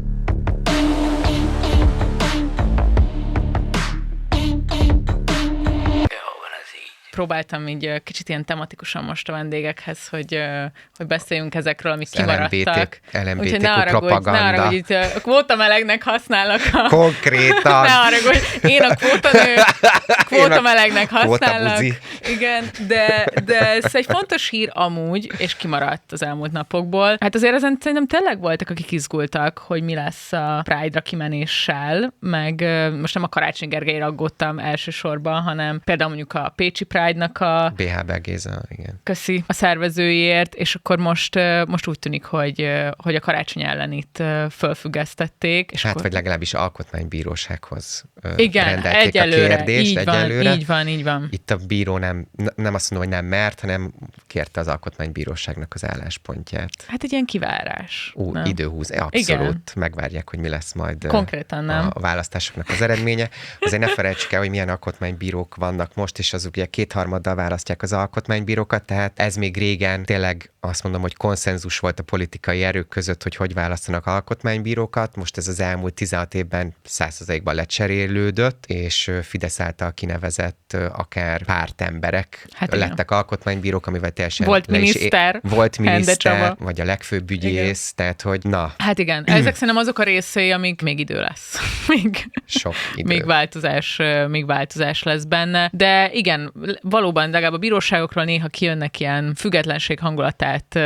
próbáltam így kicsit ilyen tematikusan most a vendégekhez, hogy, hogy beszéljünk ezekről, amik kimaradtak. el em bé té Úgyhogy ne haragudj, ne haragudj, itt a kvótamelegnek használnak a... Konkrétan. Ne haragudj, én a kvótanő, kvótamelegnek használnak. Igen, de, de ez egy fontos hír amúgy, és kimaradt az elmúlt napokból. Hát azért ezen szerintem tényleg voltak, akik izgultak, hogy mi lesz a Pride-ra kimenéssel, meg most nem a Karácsony Gergelyre aggódtam elsősorban, hanem például mondjuk a Pécsi Pride-nak a... bé há bé Géza, igen. Köszi a szervezőiért, és akkor most, most úgy tűnik, hogy, hogy a karácsony ellen itt fölfüggesztették. És hát akkor... vagy legalábbis alkotmánybírósághoz igen, rendelték egyelőre, a kérdést. így van, egyelőre. így van, így van. Itt a bíró nem, nem azt mondom, hogy nem mert, hanem kérte az alkotmánybíróságnak az álláspontját. Hát egy ilyen kivárás. Ú, nem? időhúz, abszolút. Igen. Megvárják, hogy mi lesz majd konkrétan nem. A, a választásoknak az eredménye. Azért ne felejtsük el, hogy milyen alkotmánybírók vannak most, és azok ugye kétharmaddal választják az alkotmánybírókat, tehát ez még régen tényleg azt mondom, hogy konszenzus volt a politikai erők között, hogy hogy választanak alkotmánybírókat. Most ez az elmúlt tizenhat évben száz százalékban lecserélődött, és Fidesz által kinevezett akár pártemberek hát lettek alkotmánybírók, amivel teljesen... Volt miniszter, é- Volt miniszter, vagy a legfőbb ügyész, igen. Tehát hogy na. Hát igen, ezek szerintem azok a részei, amik még idő lesz. még, Sok idő. Még változás, még változás lesz benne. De igen, valóban legalább a bíróságokról néha kijönnek ilyen függetlenség hangulatát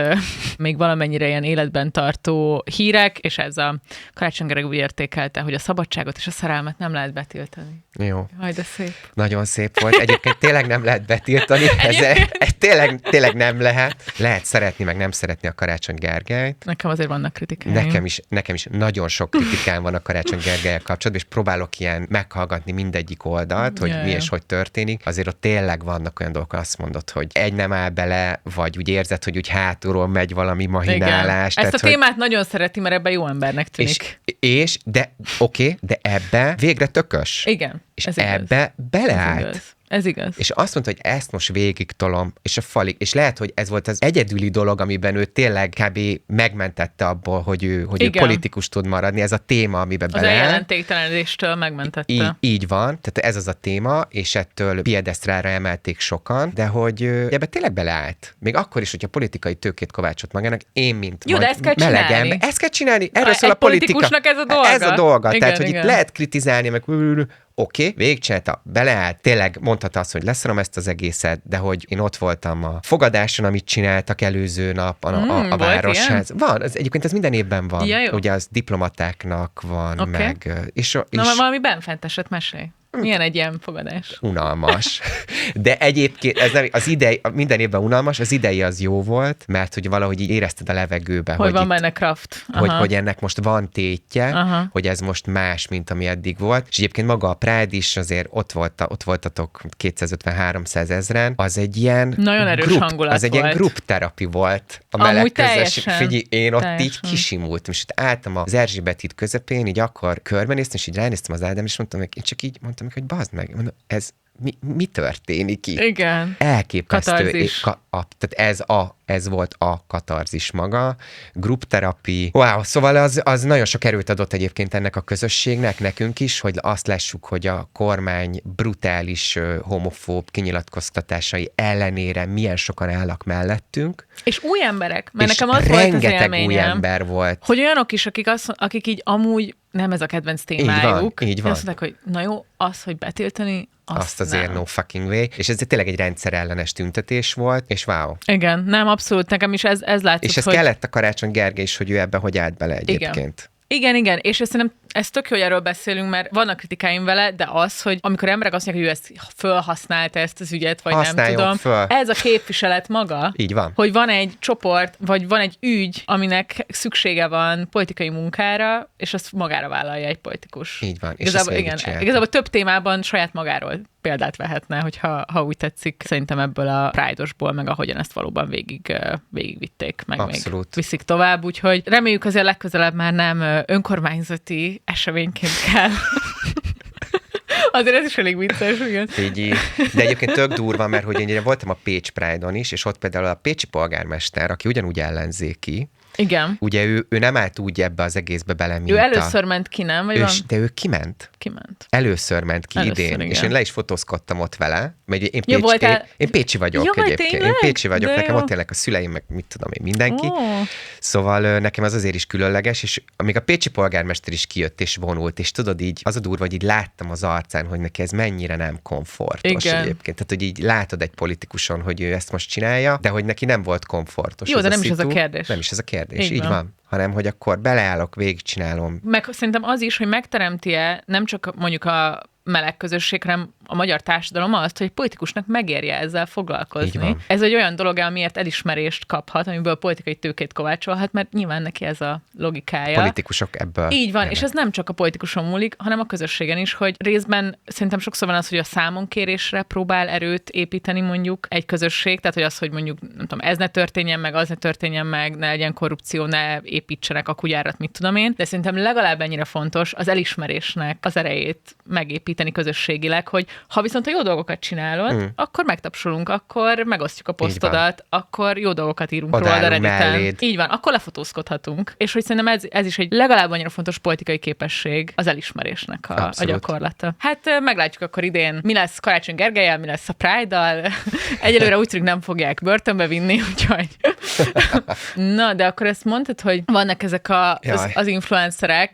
még valamennyire ilyen életben tartó hírek, és ez a Karácsony Gergely úgy értékelte, hogy a szabadságot és a szerelmet nem lehet betiltani. Jó. Jaj, de szép. Nagyon szép volt. Egyébként tényleg nem lehet betiltani. Ez, ez tényleg, tényleg nem lehet. Lehet szeretni, meg nem szeretni a Karácsony Gergelyt. Nekem azért vannak kritikáim. Nekem is, nekem is nagyon sok kritikám van a Karácsony Gergellyel kapcsolatban, és próbálok ilyen meghallgatni mindegyik oldalt, hogy Jaj. mi és hogy történik. Azért ott tényleg vannak olyan dolgok, azt mondod, hogy egy nem áll bele, vagy úgy érzed, hogy úgy hátulról megy valami mahinálás. Igen. Ezt a tehát, témát hogy... nagyon szereti, mert ebben jó embernek tűnik. És, és de oké, okay, de ebbe végre tökös. Igen. És ez ebbe beleállt. Ez igaz. Ez igaz. És azt mondta, hogy ezt most végig tolom, és a falig, és lehet, hogy ez volt az egyedüli dolog, amiben ő tényleg kb. Megmentette abból, hogy ő, hogy ő politikus tud maradni, ez a téma, amiben az beleáll. Az eljelentéktelenedéstől megmentette. Így, így van, tehát ez az a téma, és ettől piedesztrára emelték sokan, de hogy ebbe tényleg beleállt. Még akkor is, hogyha politikai tőkét kovácsot magának, én, mint Jó, de ezt kell melegem, csinálni. Ezt kell csinálni, erről Egy szól a politika. politikusnak ez a dolga. Ez a dolga, Igen, tehát, hogy igen. itt lehet kritizálni, meg oké, okay, végigcsinálta, beleállt, tényleg mondhatta azt, hogy leszarom ezt az egészet, de hogy én ott voltam a fogadáson, amit csináltak előző nap a, mm, a, a Városház. Van, az, egyébként ez minden évben van. Ja, ugye az diplomatáknak van, okay. meg... És, és... Na, valami benfenteset mesélj. Milyen egy ilyen fogadás? Unalmas. De egyébként ez nem, az idei, minden évben unalmas, az idei az jó volt, mert hogy valahogy így érezted a levegőbe, hogy, hogy van itt, benne kraft. hogy, hogy ennek most van tétje, Aha. hogy ez most más, mint ami eddig volt. És egyébként maga a Pride is azért ott, volt, ott voltatok kétszázötven-háromszáz ezren, az egy ilyen nagyon erős grup, hangulat az egy volt. ilyen group terapi volt a meleg közösség. Figyelj, én ott teljesen. így kisimultam, és ott álltam az Erzsébet híd közepén, így akkor körbenéztem, és így ránéztem az Ádám, és mondtam, hogy én csak így mondtam, hogy bazd meg, mondom, ez mi, mi történik itt? Igen. Elképesztő. Katarzis. Ka- a, tehát ez, a, ez volt a katarzis maga, grupterapi. Wow, szóval az, az nagyon sok erőt adott egyébként ennek a közösségnek, nekünk is, hogy azt lássuk, hogy a kormány brutális homofób kinyilatkoztatásai ellenére milyen sokan állnak mellettünk. És új emberek, mert és nekem az volt az rengeteg új élményem, ember volt. hogy olyanok is, akik, azt, akik így amúgy nem ez a kedvenc témájuk. így van. Azt mondták, hogy na jó, az, hogy betiltani, azt, Azt azért nem. no fucking way. És ez tényleg egy rendszerellenes tüntetés volt, és wow. Igen, nem, abszolút, nekem is ez, ez látszott, És ez hogy... kellett a Karácsony Gergely is, hogy ő ebbe hogy állt bele egyébként. Igen. Igen, igen, és ezt szerintem ez tök jó, hogy erről beszélünk, mert vannak kritikáim vele, de az, hogy amikor emberek azt mondják, hogy ő ezt fölhasználta ezt az ügyet, vagy Használjon nem tudom, föl. ez a képviselet maga, Így van. hogy van egy csoport, vagy van egy ügy, aminek szüksége van politikai munkára, és azt magára vállalja egy politikus. Így van, és Igazából, ezt igen, végigcsinálta. igazából több témában saját magáról példát vehetne, hogyha ha úgy tetszik, szerintem ebből a Pride-osból, meg ahogyan ezt valóban végig, végigvitték, meg Abszolút. még viszik tovább, úgyhogy reméljük azért legközelebb már nem önkormányzati eseményként kell. Azért ez is elég vicces, igen. Így, de egyébként tök durva, mert hogy én ugye voltam a Pécs Pride-on is, és ott például a pécsi polgármester, aki ugyanúgy ellenzéki, Igen. ugye ő, ő nem állt úgy ebbe az egészbe bele, mint Ő a... először ment ki, nem? Vagy ő, van? De ő kiment. Kiment. Először ment ki Először, idén, igen. és én le is fotózkodtam ott vele, mert én, Ja, Pécs, voltál- én, én Pécsi vagyok Jaj, egyébként. tényleg? Én Pécsi vagyok, De nekem jó. ott élnek a szüleim, meg mit tudom én, mindenki. Ó. Szóval ö, nekem az azért is különleges, és még a pécsi polgármester is kijött és vonult, és tudod így, az a durva, hogy így láttam az arcán, hogy neki ez mennyire nem komfortos Igen. egyébként. Tehát, hogy így látod egy politikuson, hogy ő ezt most csinálja, de hogy neki nem volt komfortos. Jó, az de nem is ez a szitu. kérdés. Nem is ez a kérdés, Így így, van. van. Hanem, hogy akkor beleállok, végigcsinálom. Meg szerintem az is, hogy megteremti-e nem csak mondjuk a meleg közösség, hanem a magyar társadalom azt, hogy egy politikusnak megérje ezzel Így foglalkozni. van. Ez egy olyan dolog, amiért elismerést kaphat, amiből politikai tőkét kovácsolhat, mert nyilván neki ez a logikája. Politikusok ebből. Így van, jönnek. és ez nem csak a politikuson múlik, hanem a közösségen is, hogy részben szerintem sokszor van az, hogy a számonkérésre próbál erőt építeni mondjuk egy közösség, tehát hogy az, hogy mondjuk nem tudom, ez ne történjen meg, az ne történjen meg, ne legyen korrupció, ne építsenek a kutyárat, mit tudom én, de szerintem legalább ennyire fontos az elismerésnek az erejét megépíteni közösségileg, hogy ha viszont a jó dolgokat csinálod, mm. akkor megtapsolunk, akkor megosztjuk a posztodat, akkor jó dolgokat írunk róla a Odaállunk Redditen. melléd. Így van, akkor lefotózkodhatunk. És hogy szerintem ez, ez is egy legalább annyira fontos politikai képesség az elismerésnek a, a Abszolút. gyakorlata. Hát ö, meglátjuk akkor idén, mi lesz Karácsony Gergellyel, mi lesz a Pride-dal. Egyelőre úgy tűnik nem fogják börtönbe vinni, úgyhogy... Na, de akkor ezt mondtad, hogy vannak ezek a, az, Jaj. az influencerek.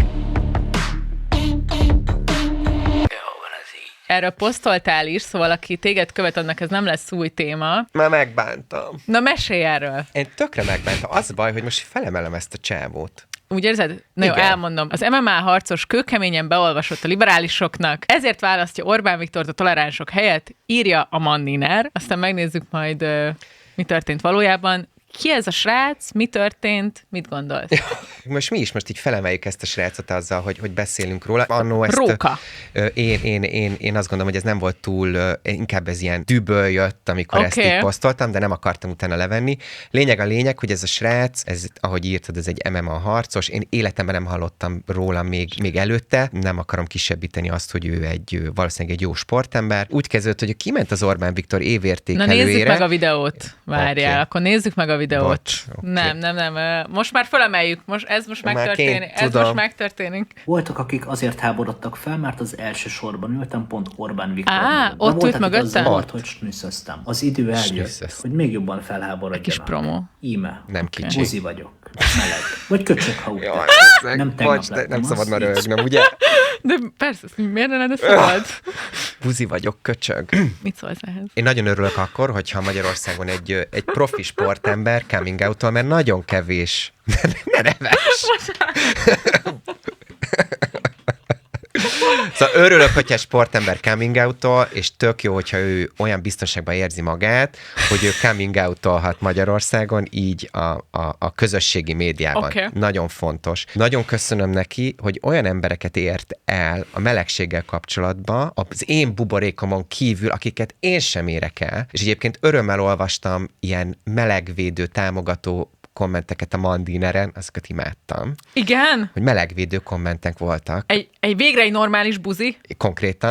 Erről posztoltál is, szóval aki téged követ, annak ez nem lesz új téma. Már megbántam. Na, mesélj erről. Én tökre megbántam. Az a baj, hogy most felemelem ezt a csávót. Úgy érzed? Na jó, Igen. elmondom. Az em em á harcos kőkeményen beolvasott a liberálisoknak, ezért választja Orbán Viktort a toleránsok helyett, írja a Mandiner. Aztán megnézzük majd, uh, mi történt valójában. Ki ez a srác? Mi történt? Mit gondolsz? Most mi is most így felemeljük ezt a srácot azzal, hogy, hogy beszélünk róla. Annó ezt, Róka. ö, Én, én, én, én azt gondolom, hogy ez nem volt túl, ö, inkább ez ilyen dűből jött, amikor Oké. ezt így posztoltam, de nem akartam utána levenni. Lényeg a lényeg, hogy ez a srác, ez, ahogy írtad, ez egy em em á harcos. Én életemben nem hallottam róla még, még előtte. Nem akarom kisebbíteni azt, hogy ő egy ö, valószínűleg egy jó sportember. Úgy kezdődött, hogy kiment az Orbán Viktor Na évértékelőjére. nézzük meg a videót. Várjál, Oké. akkor nézzük meg a videót. Bocs, oké. Nem, nem, nem. ö, Most már fölemeljük. Most, ez most Már megtörténik. ként Ez tudom. most megtörténik. Voltak, akik azért háborodtak fel, mert az első sorban ültem pont Orbán Viktor. Á, mellett. De ott volt, ült akit mögötte? azzal volt, hogy snüsszöztem. Az idő eljött, Snüsszözt. hogy még jobban felháborodjanak. Kis promó. Íme. Nem kicsi. Buzi vagyok. Meleg. Vagy köcsög, ha úgy Jaj, tetszik. ezek- Nem tegnap bocs, de lettem nem az, szabad már így. röhögnöm, ugye? De persze, miért ne lenne szabad? Buzi vagyok, köcsög. Mit szólsz ehhez? Én nagyon örülök akkor, hogyha Magyarországon egy, ö, egy profi sportember coming out-tól, mert nagyon kevés. Ne neves! Szóval örülök, hogyha egy sportember coming out-tól, és tök jó, hogyha ő olyan biztonságban érzi magát, hogy ő coming out-olhat Magyarországon, így a, a, a közösségi médiában. Oké. Nagyon fontos. Nagyon köszönöm neki, hogy olyan embereket ért el a melegséggel kapcsolatban, az én buborékomon kívül, akiket én sem érek el. És egyébként örömmel olvastam ilyen melegvédő, támogató kommenteket a Mandineren, azokat imádtam, Igen? hogy melegvédő kommentek voltak, Egy, egy végre egy normális buzi. konkrétan,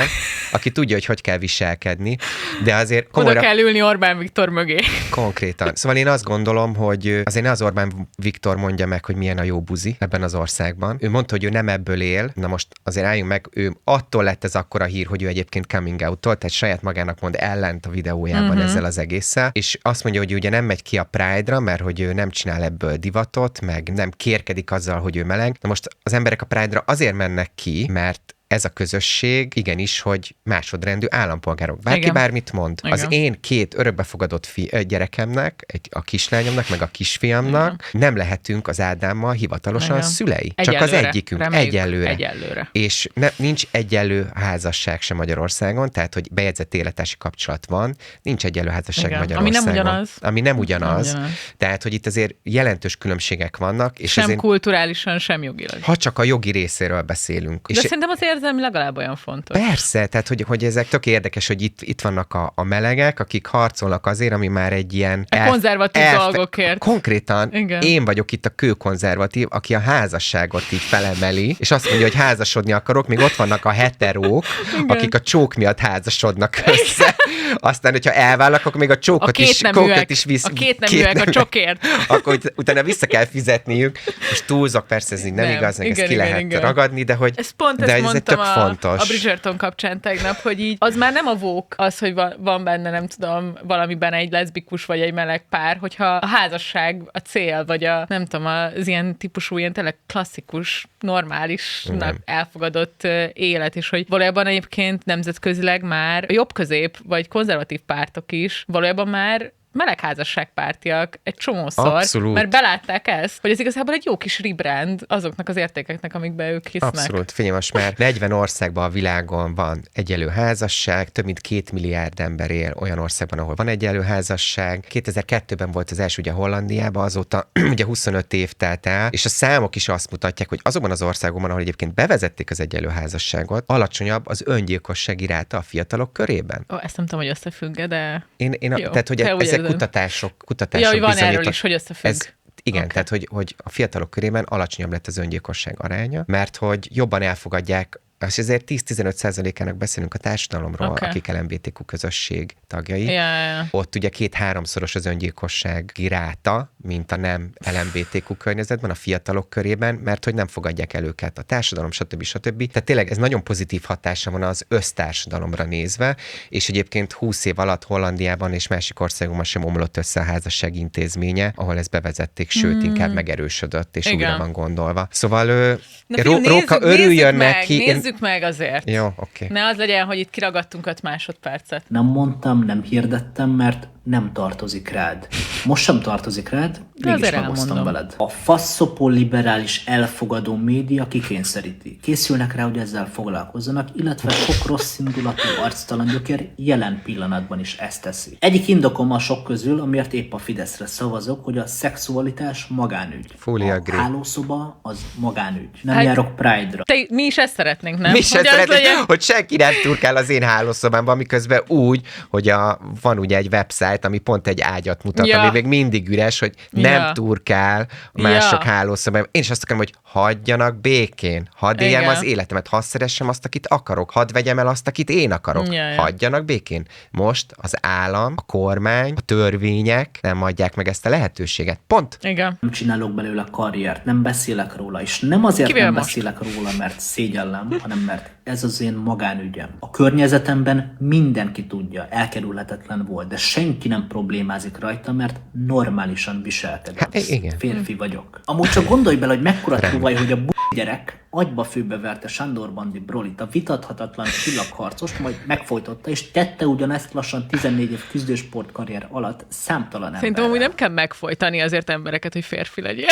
aki tudja, hogy hogy kell viselkedni, de azért Oda komolyra... kell ülni Orbán Viktor mögé. Konkrétan. Szóval én azt gondolom, hogy azért ne az Orbán Viktor mondja meg, hogy milyen a jó buzi ebben az országban. Ő mondta, hogy ő nem ebből él. Na most azért álljunk meg, ő attól lett ez akkora hír, hogy ő egyébként coming out-tól, tehát saját magának mond ellent a videójában uh-huh. ezzel az egésszel, és azt mondja, hogy ő ugye nem megy ki a Pride-ra, mert hogy ő nem csinál ebből divatot, meg nem kérkedik azzal, hogy ő meleg. Na most az emberek a Pride-ra azért mennek ki, mert ez a közösség igenis, hogy másodrendű állampolgárok. Bárki Igen. bármit mond. Igen. Az én két örökbefogadott fi- gyerekemnek, egy, a kislányomnak, meg a kisfiamnak Igen. nem lehetünk az Ádámmal hivatalosan Igen. szülei. Egyelőre. Csak az egyikünk. Reméljük, egyelőre. egyelőre. És ne, nincs egyenlő házasság sem Magyarországon, tehát, hogy bejegyzett életási kapcsolat van, nincs egyenlő házasság Igen. Magyarországon. Ami nem ugyanaz. Ami nem ugyanaz. Nem ugyanaz. Tehát, hogy itt azért jelentős különbségek vannak. És Sem ezért, kulturálisan, sem jogilag. ha csak a jogi részéről beszélünk. De és szerintem az érzelmi legalább olyan fontos. Persze, tehát hogy, hogy ezek tök érdekes, hogy itt, itt vannak a, a melegek, akik harcolnak azért, ami már egy ilyen... A konzervatív dolgokért. Konkrétan Igen. én vagyok itt a kőkonzervatív, aki a házasságot így felemeli, és azt mondja, hogy házasodni akarok, még ott vannak a heterók, Igen. akik a csók miatt házasodnak össze. Aztán, hogyha elválnak, akkor még a csókot A is, csókot is visz. a két neműek a csokért. Akkor ut- utána vissza kell fizetniük. Most túlzok, persze ez így nem, nem igaz, meg igen, ezt ki igen, lehet igen. ragadni, de hogy Ez pont de ezt ez mondtam tök a, fontos. a Bridgerton kapcsán tegnap, hogy így az már nem a vók, az, hogy van, van benne, nem tudom, valamiben egy leszbikus vagy egy meleg pár, hogyha a házasság a cél, vagy a, nem tudom, az ilyen típusú, ilyen tényleg klasszikus, normálisnak Nem. elfogadott ö, élet, és hogy valójában egyébként nemzetközileg már a jobb-közép vagy konzervatív pártok is valójában már melegházasságpártiak egy csomószor, Abszolút. mert belátták ezt, hogy ez igazából egy jó kis rebrand azoknak az értékeknek, amikbe ők hisznek. Abszolút. Figyelj, most már negyven országban a világon van egyenlő házasság, több mint két milliárd ember él olyan országban, ahol van egyenlő házasság. kétezer-kettőben volt az első ugye Hollandiában, azóta ugye huszonöt év telt el, és a számok is azt mutatják, hogy azokban az országokban, ahol egyébként bevezették az egyenlő házasságot, alacsonyabb az öngyilkosság iráta a fiatalok körében. Ó, ezt nem tudom, hogy összefügg, de... Én, én Jó, tehát, hogy te úgy ezek érzed. kutatások, kutatások Ja, hogy van bizonyított- erről is, hogy összefügg. Ez, igen, Oké. tehát hogy, hogy a fiatalok körében alacsonyabb lett az öngyilkosság aránya, mert hogy jobban elfogadják, és ezért tíz-tizenöt százalékának beszélünk a társadalomról, Oké. akik el em bé té kú közösség tagjai. Ja, ja, ja. Ott ugye két-háromszoros az öngyilkosság ráta, mint a nem el em bé té kú környezetben, a fiatalok körében, mert hogy nem fogadják el őket a társadalom, stb. stb. Tehát tényleg ez nagyon pozitív hatása van az össztársadalomra nézve, és egyébként húsz év alatt Hollandiában és másik országokban sem omlott össze a házasság intézménye, ahol ezt bevezették, sőt, Hmm. inkább megerősödött, és Igen. újra van gondolva. Szóval ő, Na, Ró- figyelj, Róka nézzük, örüljön nézzük neki. Meg, nézzük meg azért. Jó, oké. Ne az legyen, hogy itt kiragadtunk öt másodpercet. Nem mondtam, nem hirdettem, mert nem tartozik rád. Most sem tartozik rád, mégis azért megosztom elmondom. veled. A faszopó liberális elfogadó média kikényszeríti. Készülnek rá, hogy ezzel foglalkozzanak, illetve sok rossz indulatú arctalan gyökér jelen pillanatban is ezt teszi. Egyik indokom a sok közül, amiért épp a Fideszre szavazok, hogy a szexualitás magánügy. Fully a agree. hálószoba az magánügy. Nem Hát- járok Pride-ra. Te, mi is ezt szeretnénk, nem? Mi is Hogy az szeretnénk, legyen- hogy senki nem turkál az én hálószobámban, miközben úgy, hogy a, van ugye egy website, ami pont egy ágyat mutat, Ja. ami még mindig üres, hogy nem Ja. turkál a mások Ja. hálószobában. Én is azt akarom, hogy hagyjanak békén. Hadd éljem Igen. az életemet, hadd szeressem azt, akit akarok, hadd vegyem el azt, akit én akarok. Ja, ja. Hagyjanak békén. Most az állam, a kormány, a törvények nem adják meg ezt a lehetőséget. Pont. Igen. Nem csinálok belőle karriert, nem beszélek róla, és nem azért Kivéve nem most. beszélek róla, mert szégyellem, hanem mert ez az én magánügyem. A környezetemben mindenki tudja, elkerülhetetlen volt, de senki nem problémázik rajta, mert normálisan viselkedem. Hát, igen. Férfi vagyok. Amúgy csak gondolj bele, hogy mekkora truvaj, hogy a b*** gyerek agyba főbe verte Sándor Bandi Brolit, a vitathatatlan csillagharcost, majd megfojtotta, és tette ugyanezt lassan tizennégy év küzdősport karrier alatt számtalan Szerintem emberrel. amúgy nem kell megfojtani azért embereket, hogy férfi legyél.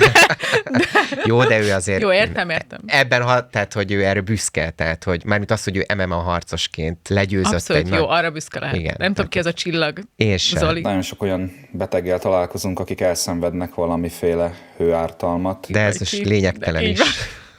Jó, de ő azért... Jó, értem, értem. Ebben, ha, tehát, hogy ő erről büszke, tehát, hogy mármint az, hogy ő em em á harcosként legyőzött Abszolút egy jó, nagy... arra büszke lehet. Igen. Nem tudom ki az a csillag. Én sem. Zoli. Nagyon sok olyan beteggel találkozunk, akik elszenvednek valamiféle hőártalmat. De ez Ki- most lényegtelen de így is. van.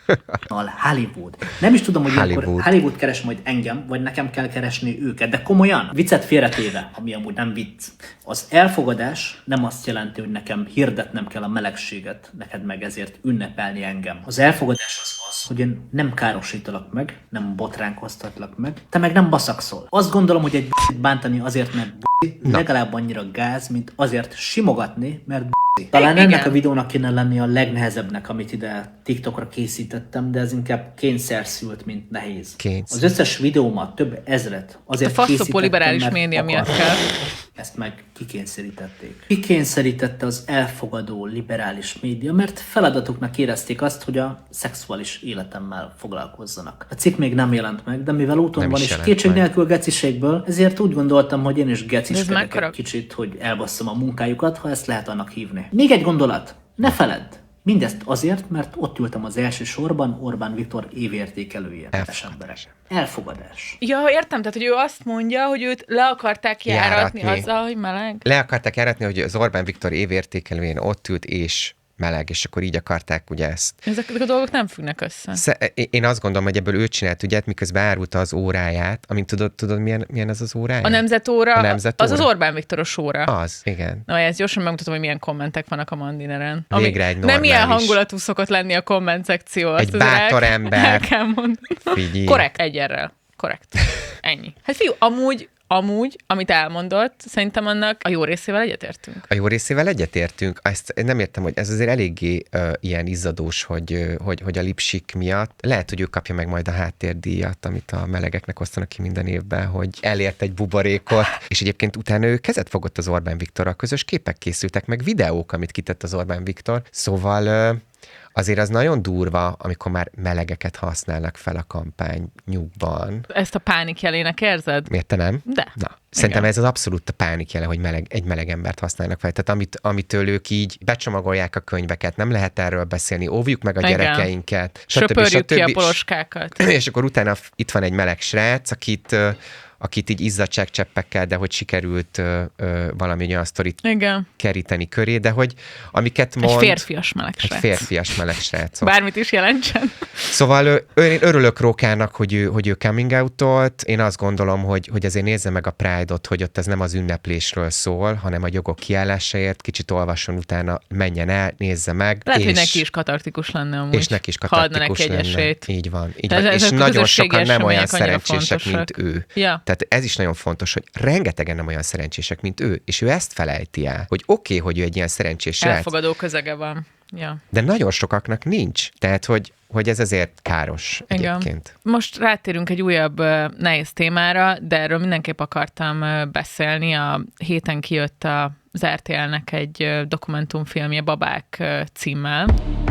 Hollywood. Nem is tudom, hogy Hollywood. Hollywood. Hollywood keres majd engem, vagy nekem kell keresni őket, de komolyan, viccet félretéve, ami amúgy nem vicc. Az elfogadás nem azt jelenti, hogy nekem hirdetnem kell a melegséget, neked meg ezért ünnepelni engem. Az elfogadás az az, hogy én nem károsítalak meg, nem botránkoztatlak meg, te meg nem baszakszol. Azt gondolom, hogy egy b***t bántani azért, mert b***t legalább annyira gáz, mint azért simogatni, mert b***t. Talán Igen. ennek a videónak kéne lenni a legnehezebbnek, amit ide TikTokra készítettem, de ez inkább kényszer szült, mint nehéz. Kényszer. Az összes videómat, több ezret azért A faszopó készítettem, liberális mert média miatt akartam. kell. Ezt meg kikényszerítették. Kikényszerítette az elfogadó liberális média, mert feladatuknak érezték azt, hogy a szexuális életemmel foglalkozzanak. A cikk még nem jelent meg, de mivel úton Nem van is és jelent kétség meg. nélkül geciségből, ezért úgy gondoltam, hogy én is geciskedek mekkora- egy kicsit, hogy elbasszom a munkájukat, ha ezt lehet annak hívni. Még egy gondolat, ne feledd! Mindezt azért, mert ott ültem az első sorban Orbán Viktor évértékelője. Elfogadás. Emberek. Elfogadás. Ja, értem, tehát hogy ő azt mondja, hogy őt le akarták járatni, Járatni. azzal, hogy meleg. Le akarták járatni, hogy az Orbán Viktor évértékelőjén ott ült, és meleg, és akkor így akarták ugye ezt. Ezek a dolgok nem függnek össze. Sze- én azt gondolom, hogy ebből ő csinált ügyet, miközben árulta az óráját, amint tudod, tudod milyen, milyen ez az órája? A nemzetóra, A nemzetóra? az az Orbán Viktoros óra. Az, igen. Na, ezt gyorsan megmutatom, hogy milyen kommentek vannak a Mandineren. Végre egy nem ilyen normális. hangulatú szokott lenni a komment szekció. azt Egy azért bátor el, ember. El kell mondani. Figyelj. Korrekt, egyenrel. Korrekt. Ennyi. Hát fiú, amúgy, amúgy, amit elmondott, szerintem annak a jó részével egyetértünk. A jó részével egyetértünk. Ezt nem értem, hogy ez azért eléggé uh, ilyen izzadós, hogy, uh, hogy, hogy a lipsik miatt. Lehet, hogy ő kapja meg majd a háttérdíjat, amit a melegeknek osztanak ki minden évben, hogy elért egy buborékot. És egyébként utána ő kezet fogott az Orbán Viktorral, közös képek készültek, meg videók, amit kitett az Orbán Viktor. Szóval... Uh, azért az nagyon durva, amikor már melegeket használnak fel a kampányukban. Ezt a pánik jelének érzed? Miért te nem? De. Na, szerintem ez az abszolút a pánik jele, hogy meleg, egy meleg embert használnak fel. Tehát amit, amitől ők így becsomagolják a könyveket, nem lehet erről beszélni, óvjuk meg a Igen. gyerekeinket, stb. Söpörjük ki a stb. poloskákat. És akkor utána itt van egy meleg srác, akit, ö, akit így izzadságcseppekkel, de hogy sikerült ö, ö, valami olyan sztorit Igen. keríteni köré, de hogy amiket mond... Egy férfias meleg Egy srác. férfias meleg srác. Bármit is jelentsen. Szóval ö, én örülök Rókának, hogy ő, hogy ő coming out-olt. Én azt gondolom, hogy, hogy azért nézze meg a Pride-ot, hogy ott ez nem az ünneplésről szól, hanem a jogok kiállásáért. Kicsit olvasson utána, menjen el, nézze meg. Lehet, és, hogy neki is katartikus lenne amúgy. És neki is Ha adna katartikus neki egy lenne. esélyt. Így van. Így Ez- van. ezek És a nagyon közösségi sokan nem olyan események annyira szerencsések, mint fontosak. ő. Ja. Tehát ez is nagyon fontos, hogy rengetegen nem olyan szerencsések, mint ő, és ő ezt felejti el, hogy oké, okay, hogy ő egy ilyen szerencsés srác, Elfogadó közege van. Ja. de nagyon sokaknak nincs. Tehát, hogy, hogy ez azért káros Igen. egyébként. Most rátérünk egy újabb ö, nehéz témára, de erről mindenképp akartam ö, beszélni. A héten kijött a- az er té el-nek egy ö, dokumentumfilmje Babák ö, címmel.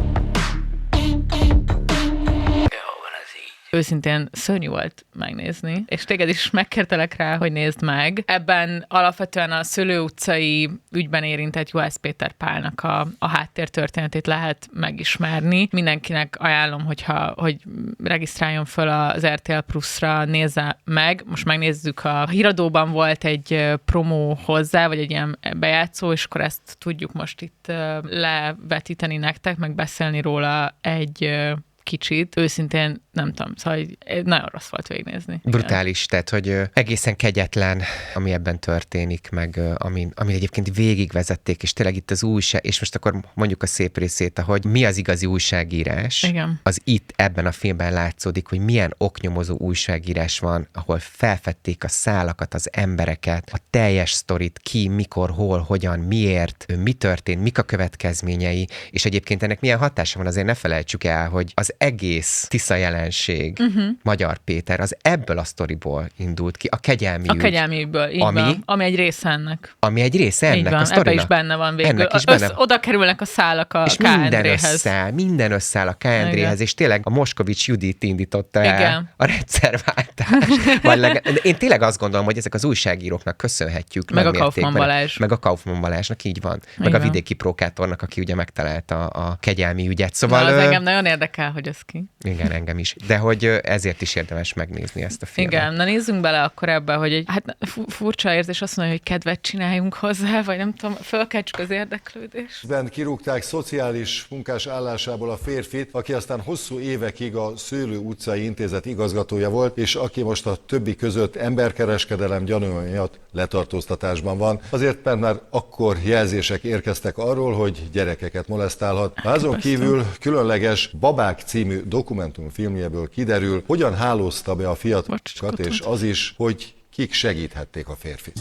Őszintén szörnyű volt megnézni, és téged is megkértelek rá, hogy nézd meg. Ebben alapvetően a Szőlő utcai ügyben érintett Juhász Péter Pálnak a, a háttértörténetét lehet megismerni. Mindenkinek ajánlom, hogyha, hogy regisztráljon föl az er té el Plus-ra, nézze meg. Most megnézzük, a híradóban volt egy ö, promó hozzá, vagy egy ilyen bejátszó, és akkor ezt tudjuk most itt ö, levetíteni nektek, meg beszélni róla egy ö, kicsit. Őszintén nem tudom, szóval így nagyon rossz volt végignézni. Igen. Brutális, tehát, hogy ö, egészen kegyetlen, ami ebben történik, meg ö, amin, amin egyébként végigvezették, és tényleg itt az újság, és most akkor mondjuk a szép részét, hogy mi az igazi újságírás, Igen. az itt ebben a filmben látszódik, hogy milyen oknyomozó újságírás van, ahol felfedték a szálakat, az embereket, a teljes sztorit, ki, mikor, hol, hogyan, miért, mi történt, mik a következményei, és egyébként ennek milyen hatása van, azért ne felejtsük el, hogy az egész Tisza jelenség, uh-huh. Magyar Péter, az ebből a sztoriból indult ki, a kegyelmi A ügy, kegyelmi ügyből, így ami- van. Ami egy része ennek. ami egy része Így ennek van, a ebbe sztorinak. is benne van végül. Ennek is Össz, benne van. oda kerülnek a szálak a És K. minden Endréhez. összeáll, minden összeáll a K. Endréhez, és tényleg a Moskovics Judit indította el Igen. a rendszerváltást. Vagy legalább, én tényleg azt gondolom, hogy ezek az újságíróknak köszönhetjük. Meg a nagy mértékben. Kaufmann Balázs. Meg a Kaufmann Balázsnak, így van. Meg Így a van. vidéki prókátornak, aki ugye megtalálta a kegyelmi ügyet. Szóval Szóval... Na, az ö, engem nagyon érdekel, hogy hogy ez ki. Igen, engem is. De hogy ezért is érdemes megnézni ezt a filmet. Igen, na nézzünk bele akkor ebbe, hogy egy, hát furcsa érzés azt mondani, hogy kedvet csináljunk hozzá, vagy nem tudom, fölkeltsük az érdeklődést. Ben kirúgták szociális munkás állásából a férfit, aki aztán hosszú évekig a Szőlő utcai intézet igazgatója volt, és aki most a többi között emberkereskedelem gyanúja miatt letartóztatásban van. Azért, mert már akkor jelzések érkeztek arról, hogy gyerekeket molesztálhat. Azon kívül különleges Babák című dokumentumfilmjéből kiderül, hogyan hálózta be a fiatalokat, és az is, hogy kik segíthették a férfit.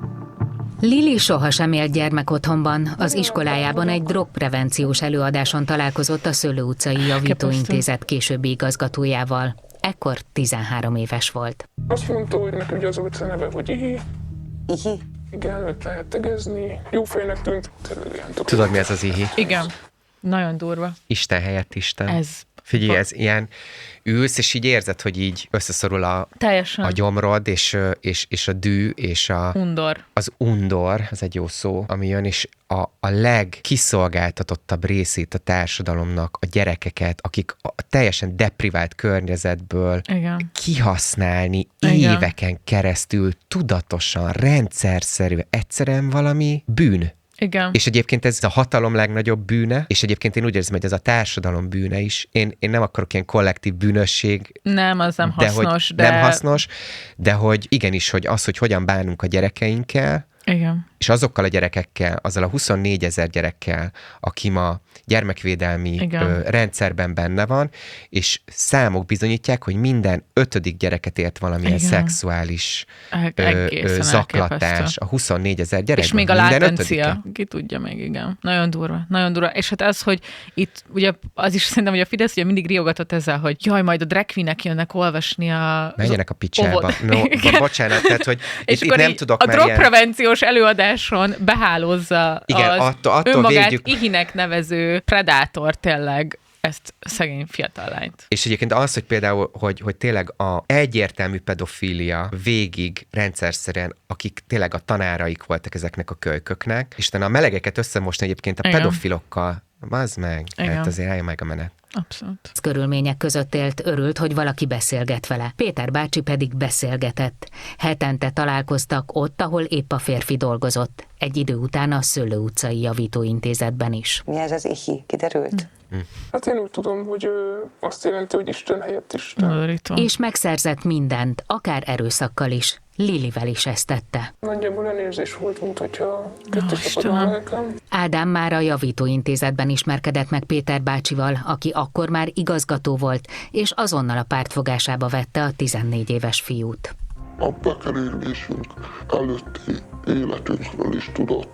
Lili sohasem élt gyermekotthonban, az iskolájában egy drogprevenciós előadáson találkozott a Szőlő utcai javítóintézet későbbi igazgatójával. Ekkor tizenhárom éves volt. Azt mondta, hogy neki ugye az utca neve, hogy Ihi. Ihi? Igen, őt lehet tegezni. Jó fejnek tűnt. Tudod, mi ez az ihi? Igen. Nagyon durva. Isten helyett Isten. Ez. Figyelj, ez ilyen, ülsz, és így érzed, hogy így összeszorul a, Teljesen. a gyomrod, és, és, és a dű, és a, Undor. az undor, az egy jó szó, ami jön, és a, a legkiszolgáltatottabb részét a társadalomnak, a gyerekeket, akik a teljesen deprivált környezetből Igen. kihasználni Igen. éveken keresztül, tudatosan, rendszerszerű, egyszerűen valami bűn. Igen. És egyébként ez a hatalom legnagyobb bűne, és egyébként én úgy érzem, hogy ez a társadalom bűne is. Én, én nem akarok ilyen kollektív bűnösség. Nem, az nem de hasznos. Hogy de... Nem hasznos, de hogy igenis, hogy az, hogy hogyan bánunk a gyerekeinkkel, Igen. és azokkal a gyerekekkel, azzal a huszonnégy ezer gyerekkel, aki ma gyermekvédelmi ö, rendszerben benne van, és számok bizonyítják, hogy minden ötödik gyereket ért valamilyen Igen. szexuális ö, ö, zaklatás. A huszonnégy ezer gyerek. És még a látencia, ki tudja még, igen. Nagyon durva, nagyon durva. És hát az, hogy itt ugye az is szerintem, hogy a Fidesz ugye mindig riogatott ezzel, hogy jaj, majd a drag queenek jönnek olvasni a... Menjenek a picsába. No, bocsánat, tehát, hogy és itt, itt nem tudok a már ilyen... drogprevenciós előadáson behálózza igen, az attól, attól önmagát védjük... ihinek nevező predátor tényleg ezt szegény fiatal lányt. És egyébként az, hogy például, hogy, hogy tényleg a egyértelmű pedofília végig rendszerszerűen, akik tényleg a tanáraik voltak ezeknek a kölyköknek, és utána a melegeket összemosni egyébként a Igen. pedofilokkal, az meg, Igen. hát azért állja meg a menet. Abszolút. Körülmények között élt, örült, hogy valaki beszélget vele. Péter bácsi pedig beszélgetett. Hetente találkoztak ott, ahol épp a férfi dolgozott. Egy idő után a Szőlő utcai javítóintézetben is. Mi ez az ihi? Kiderült? Hát én úgy tudom, hogy ö, azt jelenti, hogy Isten helyett Isten. Modorító. És megszerzett mindent, akár erőszakkal is. Lilivel is ezt tette. Nagyjából olyan érzés volt, mint hogyha kettős Istenem. tapadna a lelkem. Ádám már a javítóintézetben ismerkedett meg Péter bácsival, aki akkor már igazgató volt, és azonnal a pártfogásába vette a tizennégy éves fiút. A bekerülésünk előtti életünkről is tudott.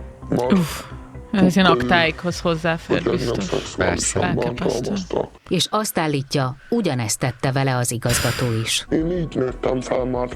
Már Ez ilyen aktáikhoz hozzáfér hogy engem biztos. szexuálisan Elképesztő. bántalmaztak. És azt állítja, ugyanezt tette vele az igazgató is. Én így nőttem fel már.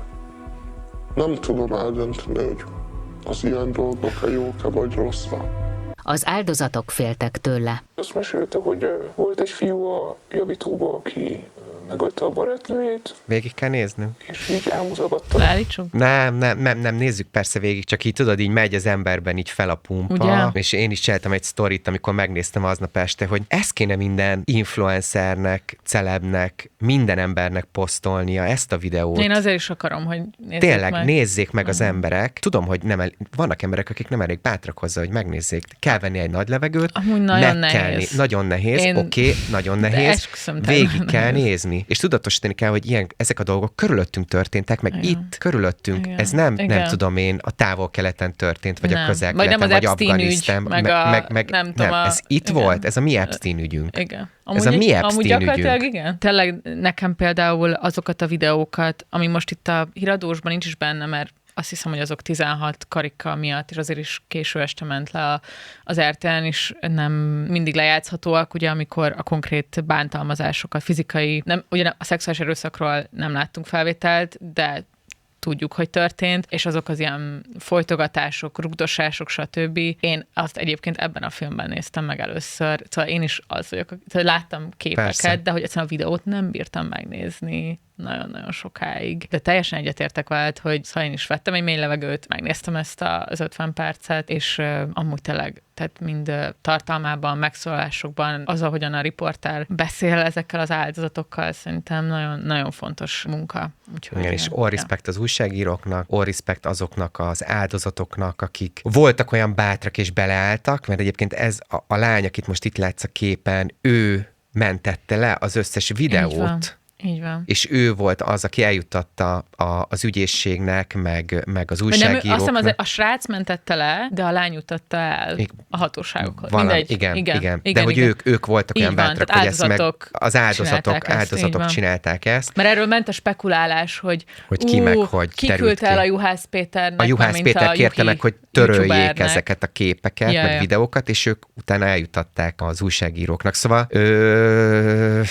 Nem tudom eldönteni, hogy az ilyen dolgok-e jók-e vagy rosszra. Az áldozatok féltek tőle. Azt mesélte, hogy ö, volt egy fiú a javítóban, aki ö, megölte a barátnőjét, Végig kell néznünk? és így elmutogatta. Leállítsunk? Nem, nem, nem, nem, nézzük persze végig, csak így tudod, így megy az emberben így fel a pumpa, Ugye? és én is csináltam egy sztorit, amikor megnéztem aznap este, hogy ezt kéne minden influencernek, celebnek, minden embernek posztolnia, ezt a videót. Én azért is akarom, hogy nézzék Tényleg, meg. nézzék meg az emberek. Tudom, hogy nem el... vannak emberek, akik nem elég bátrak hozzá, hogy megnézzék. Kell venni egy nagy levegőt. Amúgy nagyon meg kell nehéz. né- Nagyon nehéz, Én- oké, okay, nagyon De nehéz. esküszöm, tényleg Végig kell nehéz. nézni. És tudatosítani kell, hogy ilyen, ezek a dolgok körülöttünk történtek, meg Igen. itt körülöttünk. Igen. Ez nem, nem Igen. tudom én, a távol-keleten történt, vagy Nem. a Vagy közel-keleten, nem az vagy Epstein ügy, Afganisztán. meg a- meg, meg, nem tudom, a- ez itt igen. volt, ez a mi Epstein ügyünk. Igen. Ez a mi amúgy Epstein gyakorlatilag ügyünk. igen. Tényleg nekem például azokat a videókat, ami most itt a híradósban nincs is benne, mert azt hiszem, hogy azok tizenhat karika miatt, és azért is késő este ment le a, az er té en is nem mindig lejátszhatóak, ugye, amikor a konkrét bántalmazásokat, fizikai, nem, ugye a szexuális erőszakról nem láttunk felvételt, de tudjuk, hogy történt, és azok az ilyen folytogatások, rugdosások, stb. Én azt egyébként ebben a filmben néztem meg először. Szóval én is az vagyok, szóval láttam képeket, Persze. de hogy egyszerűen a videót nem bírtam megnézni. nagyon-nagyon sokáig. De teljesen egyetértek veled, hogy szóval én is vettem egy mély levegőt, megnéztem ezt az ötven percet, és uh, amúgy tényleg, tehát mind uh, tartalmában, megszólalásokban, az, ahogyan a riporter beszél ezekkel az áldozatokkal, szerintem nagyon, nagyon fontos munka. Úgyhogy, igen, és ja. all respect az újságíróknak, all respect azoknak az áldozatoknak, akik voltak olyan bátrak és beleálltak, mert egyébként ez a, a lány, akit most itt látsz a képen, ő mentette le az összes videót. Így van. Így van. És ő volt az, aki eljuttatta a, az ügyészségnek, meg, meg az újságíróknak. Nem, azt hiszem, az, a srác mentette le, de a lány juttatta el még a hatóságokhoz. Valami, Mindegy. igen, igen, igen. igen. De hogy igen. ők, ők voltak így olyan van, bátrak, hogy ezt meg az áldozatok, csinálták áldozatok ezt, csinálták ezt. Mert erről ment a spekulálás, hogy, hogy ki ú, meg hogy ki terült küldte el ki. a Juhász Péternek, A Juhász Péter a kérte meg, hogy töröljék ezeket a képeket, ja, meg ja. videókat, és ők utána eljutatták az újságíróknak. Szóval... Ö...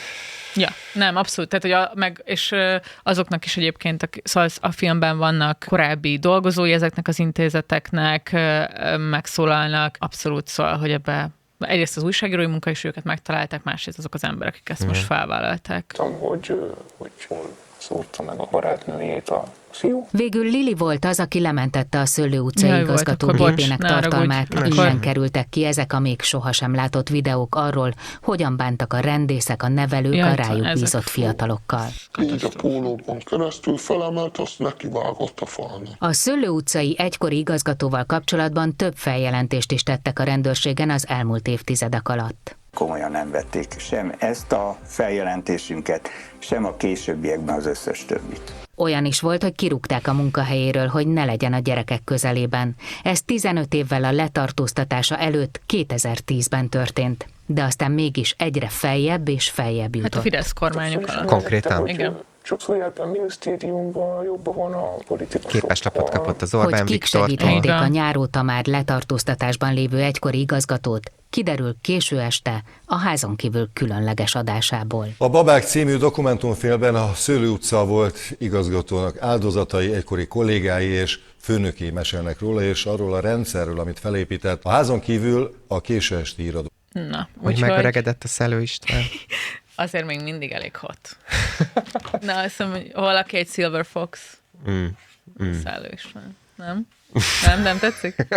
Ja, nem, abszolút. Tehát, hogy a, meg, és azoknak is egyébként, a, szóval a filmben vannak korábbi dolgozói ezeknek az intézeteknek, megszólalnak, abszolút szól, hogy ebbe egyrészt az újságírói munka is őket megtalálták, másrészt azok az emberek, akik ezt mm. most felvállalták. Tudom, hogy, hogy szórta meg a barátnőjét a fiú. Végül Lili volt az, aki lementette a Szőlő utcai Jaj, igazgató volt, gépének bocs, tartalmát. ne, Innen akkor... kerültek ki ezek a még sohasem látott videók arról, hogyan bántak a rendészek, a nevelők Jaj, a rájuk ezek bízott fú. fiatalokkal. Így a pólóban keresztül felemelt, azt nekivágott a falnak. A Szőlő utcai egykori igazgatóval kapcsolatban több feljelentést is tettek a rendőrségen az elmúlt évtizedek alatt. Komolyan nem vették sem ezt a feljelentésünket, sem a későbbiekben az összes többit. Olyan is volt, hogy kirúgták a munkahelyéről, hogy ne legyen a gyerekek közelében. Ez tizenöt évvel a letartóztatása előtt kétezer-tízben történt, de aztán mégis egyre feljebb és feljebb jutott. Hát a Fidesz kormányok alatt. Konkrétan. Igen. Sokszor ebben a minisztériumban jobban van a politikusok. Képeslapot kapott az Orbán Hogy kik Viktortól. segítették a nyáróta már letartóztatásban lévő egykori igazgatót, kiderül késő este a Házon kívül különleges adásából. A Babák című dokumentumfilmben a Szőlő utca volt igazgatónak áldozatai, egykori kollégái és főnökei mesélnek róla, és arról a rendszerről, amit felépített. A Házon kívül a késő esti híradó. Na, Hogy úgyhogy... megöregedett a Szellő István? Azért még mindig elég hot. Na, azt hiszem, hogy valaki egy Silver Fox. Mm. Mm. Szellő István. Nem? Nem, nem tetszik?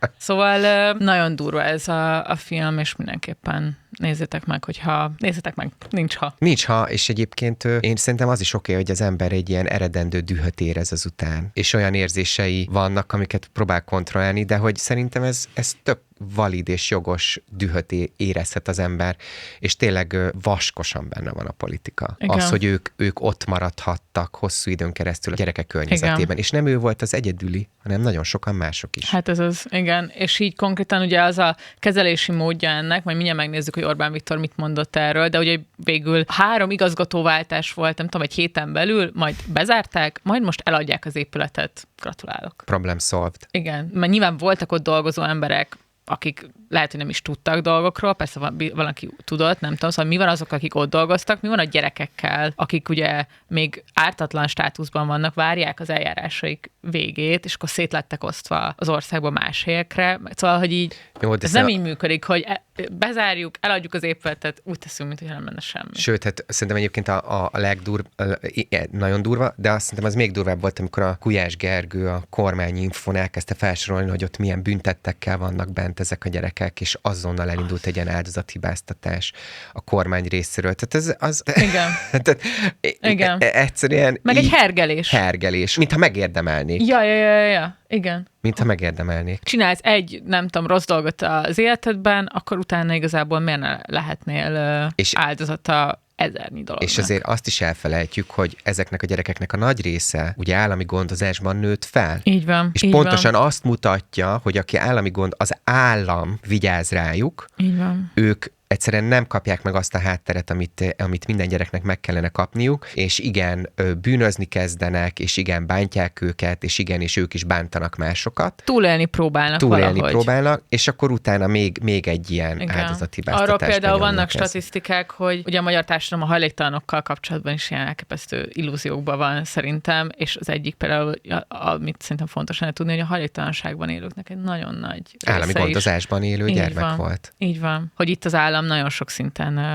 Szóval nagyon durva ez a, a film, és mindenképpen nézzétek meg, hogyha... Nézzétek meg, nincs ha. Nincs ha, és egyébként én szerintem az is oké, hogy az ember egy ilyen eredendő dühöt érez azután, és olyan érzései vannak, amiket próbál kontrollálni, de hogy szerintem ez, ez tök valid és jogos dühöt érezhet az ember, és tényleg vaskosan benne van a politika. Igen. Az, hogy ők, ők ott maradhattak hosszú időn keresztül a gyerekek környezetében, igen. És nem ő volt az egyedüli, hanem nagyon sokan mások is. Hát ez az, igen, és így konkrétan ugye az a kezelési módja ennek, majd mindjárt megnézzük, hogy Orbán Viktor mit mondott erről, de ugye végül három igazgatóváltás volt, nem tudom, egy héten belül, majd bezárták, majd most eladják az épületet. Gratulálok. Problem solved. Igen, mert nyilván voltak ott dolgozó emberek, akik lehet, hogy nem is tudtak dolgokról, persze valaki tudott, nem tudom, szóval mi van azok, akik ott dolgoztak, mi van a gyerekekkel, akik ugye még ártatlan státuszban vannak, várják az eljárásaik végét, és akkor szétlettek osztva az országban más helyekre, szóval, hogy így jó, ez nem így működik, hogy bezárjuk, eladjuk az épületet, úgy teszünk, mintha nem lenne semmi. Sőt, hát szerintem egyébként a, a legdurva, nagyon durva, de azt szerintem az még durvább volt, amikor a Gulyás Gergő a Kormányinfón elkezdte felsorolni, hogy ott milyen büntettekkel vannak bent ezek a gyerekek, és azonnal elindult egy ilyen áldozathibáztatás a kormány részéről. Tehát ez az... Igen. tehát, Igen. Egyszerűen... Meg egy hergelés. Hergelés, mintha megérdemelnék. Ja, ja, ja, ja, igen. Mintha megérdemelnék. Csinálsz egy, nem tudom, rossz dolgot az életedben, akkor utána igazából miért ne lehetnél uh, és áldozata ezernyi dolognak. És azért azt is elfelejtjük, hogy ezeknek a gyerekeknek a nagy része ugye állami gondozásban nőtt fel. Így van. És így pontosan van. azt mutatja, hogy aki állami gond, az állam vigyáz rájuk, így van. Ők egyszerűen nem kapják meg azt a hátteret, amit, amit minden gyereknek meg kellene kapniuk, és igen, bűnözni kezdenek, és igen, bántják őket, és igen, és ők is bántanak másokat. Túlélni próbálnak Túlélni valahogy. próbálnak, és akkor utána még, még egy ilyen áldozathibáztatást. Arról például vannak ez. statisztikák, hogy ugye a magyar társadalom a hajléktalanokkal kapcsolatban is ilyen elképesztő illúziókban van szerintem, és az egyik például, amit szerintem fontos lenne tudni, hogy a hajléktalanságban élőknek egy nagyon nagy állami gondozásban élő így gyermek van, volt. Így van. Hogy itt az állam nagyon sok szinten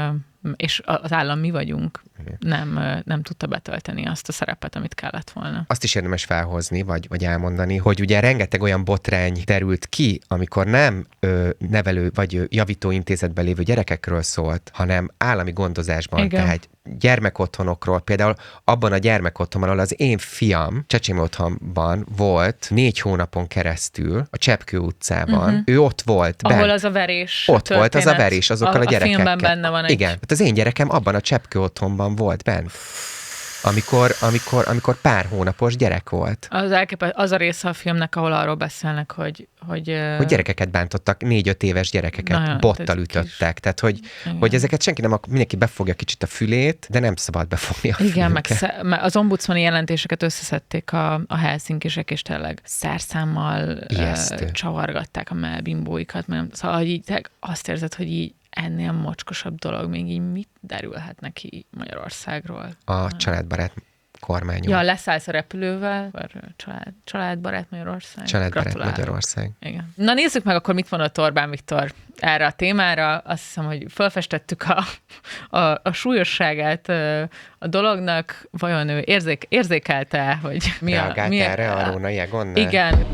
és az állam mi vagyunk, nem, nem tudta betölteni azt a szerepet, amit kellett volna. Azt is érdemes felhozni, vagy, vagy elmondani, hogy ugye rengeteg olyan botrány derült ki, amikor nem ö, nevelő vagy ö, javítóintézetben lévő gyerekekről szólt, hanem állami gondozásban, Igen. tehát gyermekotthonokról, például abban a gyermekotthonban, ahol az én fiam Csecsemő otthonban volt négy hónapon keresztül a Cseppkő utcában, uh-huh. ő ott volt Ahol bent. az a verés Ott történet, volt az a verés azokkal a, a gyerekekkel. A filmben benne van egy... Igen, hát az én gyerekem abban a Cseppkő otthonban volt bent. Amikor, amikor, amikor pár hónapos gyerek volt. Az, elképe, az a része a filmnek, ahol arról beszélnek, hogy... Hogy, hogy gyerekeket bántottak, négy-öt éves gyerekeket nagyon, bottal ütöttek. Tehát, hogy, hogy ezeket senki nem akar, mindenki befogja kicsit a fülét, de nem szabad befogni a Igen, meg, fülünket. sze, meg az ombudsmani jelentéseket összeszedték a, a helsinkisek, és tényleg szerszámmal uh, csavargatták a melbimbóikat. Szóval hogy így, azt érzed, hogy így ennél mocskosabb dolog még így mit derülhet neki Magyarországról. A családbarát kormányon. Ja, leszállsz a repülővel, család, családbarát Magyarország. Családbarát Gratulálok. Magyarország. Igen. Na nézzük meg akkor, mit mondott Orbán Viktor erre a témára. Azt hiszem, hogy felfestettük a, a, a súlyosságát a dolognak. Vajon ő érzék, érzékelte, hogy mi Reagált a... mi a, erre a Róna Jegonnál? Igen.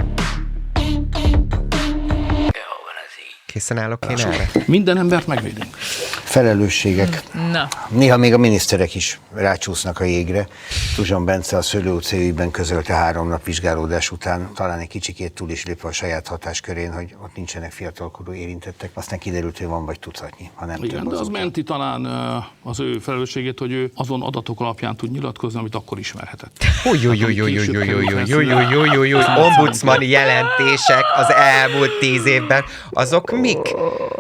Készen állok én erre? Minden embert megvédünk. Felelősségek. Na. Néha még a miniszterek is rácsúsznak a jégre. Tuzson Bence a Szőlő utcai ügyben közölte három nap vizsgálódás után, talán egy kicsikét túl is lépve a saját hatáskörén, hogy ott nincsenek fiatalkorú érintettek. Aztán kiderült, hogy van vagy tucatnyi, ha nem Igen, több de az azóta. menti talán az ő felelősségét, hogy ő azon adatok alapján tud nyilatkozni, amit akkor ismerhetett. Ombudsmani jelentések az elmúlt tíz évben, azok mik?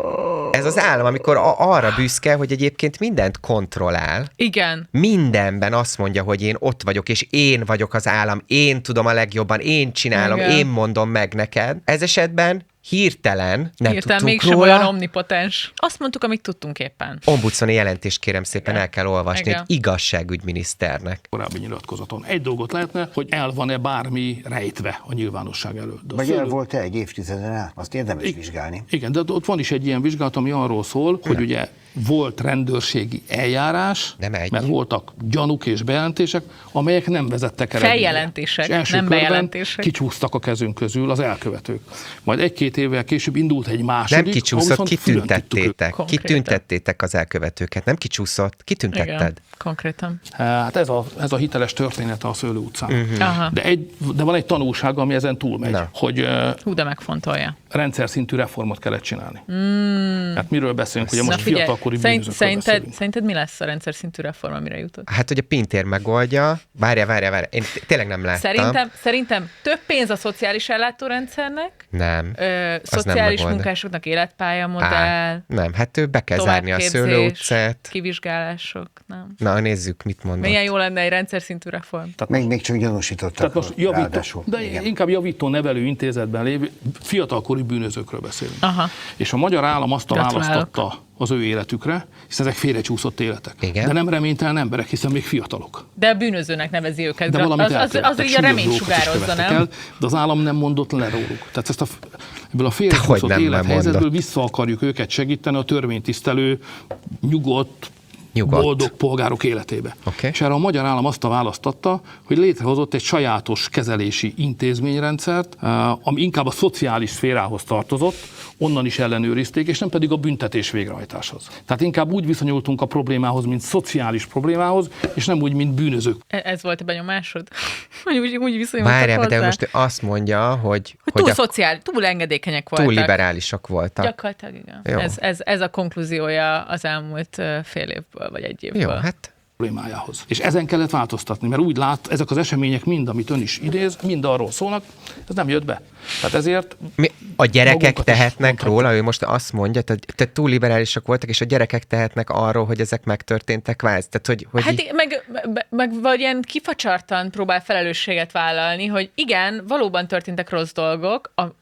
Ez az állam, amikor a- arra büszke, hogy egyébként mindent kontrollál. Igen. Mindenben azt mondja, hogy én ott vagyok, és én vagyok az állam, én tudom a legjobban, én csinálom, Igen. én mondom meg neked. Ez esetben hirtelen nem Hirtelen tudtunk mégsem róla. olyan omnipotens. Azt mondtuk, amit tudtunk éppen. Ombudsmani jelentést kérem szépen el kell olvasni Igen. egy igazságügyminiszternek. Korábbi nyilatkozaton. Egy dolgot lehetne, hogy el van-e bármi rejtve a nyilvánosság elől. De a Vagy szőlő- el volt-e egy évtizeden át? Azt érdemes vizsgálni. Igen, de ott van is egy ilyen vizsgálat, ami arról szól, hogy ugye volt rendőrségi eljárás, nem egy. mert voltak gyanúk és bejelentések, amelyek nem vezettek eredményre. Feljelentések, És első nem körben bejelentések. kicsúsztak a kezünk közül az elkövetők. Majd egy-két évvel később indult egy második, Nem kicsúszott, ahol viszont külön tudtuk kitüntettétek. őket. Kitüntettétek az elkövetőket. Nem kicsúszott, kitüntetted. Igen, konkrétan. Hát ez a, ez a hiteles története a Szőlő utcán. Mhm. Aha. De, egy, de van egy tanulság, ami ezen túlmegy, Na. hogy uh, Hú, de megfontolja. rendszer szintű reformot kellett csinálni. Mm. Hát miről beszélünk, ugye most Na figyelj, fiatalkori szerint, bűnözőkről szerinted, beszélünk. szerinted mi lesz a rendszer szintű reform, amire jutott? Hát, hogy a Pintér megoldja. Várjál, várjál, várjál. Én t- tényleg nem láttam. Szerintem, szerintem több pénz a szociális ellátórendszernek, Nem. ö, Az szociális nem munkásoknak életpályamodell, Á, nem, hát ő be kell zárni a Szőlő utcát. kivizsgálások, nem? Na, nézzük, mit mondott. Milyen jó lenne egy rendszer szintű reform. Még, még csak gyanúsítottak. Tehát most javító, ráadásul. de Igen. inkább javító nevelő intézetben lévő fiatalkori bűnözőkről beszélünk. Aha. És a magyar állam azt Gratulálok. választotta az ő életükre, hiszen ezek félrecsúszott életek. Igen. De nem reménytelen emberek, hiszen még fiatalok. De bűnözőnek nevezi őket. De Gra- valamit az, az, az, elkövettek, így a reményt súlyos dolgokat is sugározza, követtek nem? el, de az állam nem mondott le róluk. Tehát ezt a, ebből a Dehogy félrecsúszott nem, nem élethelyzetből mondott. vissza akarjuk őket segíteni a törvénytisztelő, nyugodt, Nyugodt. boldog polgárok életébe. Oké. És erre a magyar állam azt a választatta, hogy létrehozott egy sajátos kezelési intézményrendszert, eh, ami inkább a szociális szférához tartozott, onnan is ellenőrizték, és nem pedig a büntetés végrehajtáshoz. Tehát inkább úgy viszonyultunk a problémához, mint szociális problémához, és nem úgy, mint bűnözők. E- Ez volt a benyomásod? Hogy úgy, úgy viszonyultak Várjál, hozzá? de most ő azt mondja, hogy, Hogy túl a, szociál, túl engedékenyek voltak. túl liberálisak voltak. Gyakorlatilag igen. Jó. Ez, ez, ez a konklúziója az elmúlt ö, fél évből, vagy egy évből. Jó, hát problémájához. És ezen kellett változtatni, mert úgy lát, ezek az események mind, amit ön is idéz, mind arról szólnak, ez nem jött be. Tehát ezért mi, a gyerekek magunkat is tehetnek mondhatjuk. róla, ő most azt mondja, tehát te túl liberálisak voltak, és a gyerekek tehetnek arról, hogy ezek megtörténtek kvázi. Tehát, hogy, hogy Hát így, í- meg, meg, meg vagy ilyen kifacsartan próbál felelősséget vállalni, hogy igen, valóban történtek rossz dolgok, a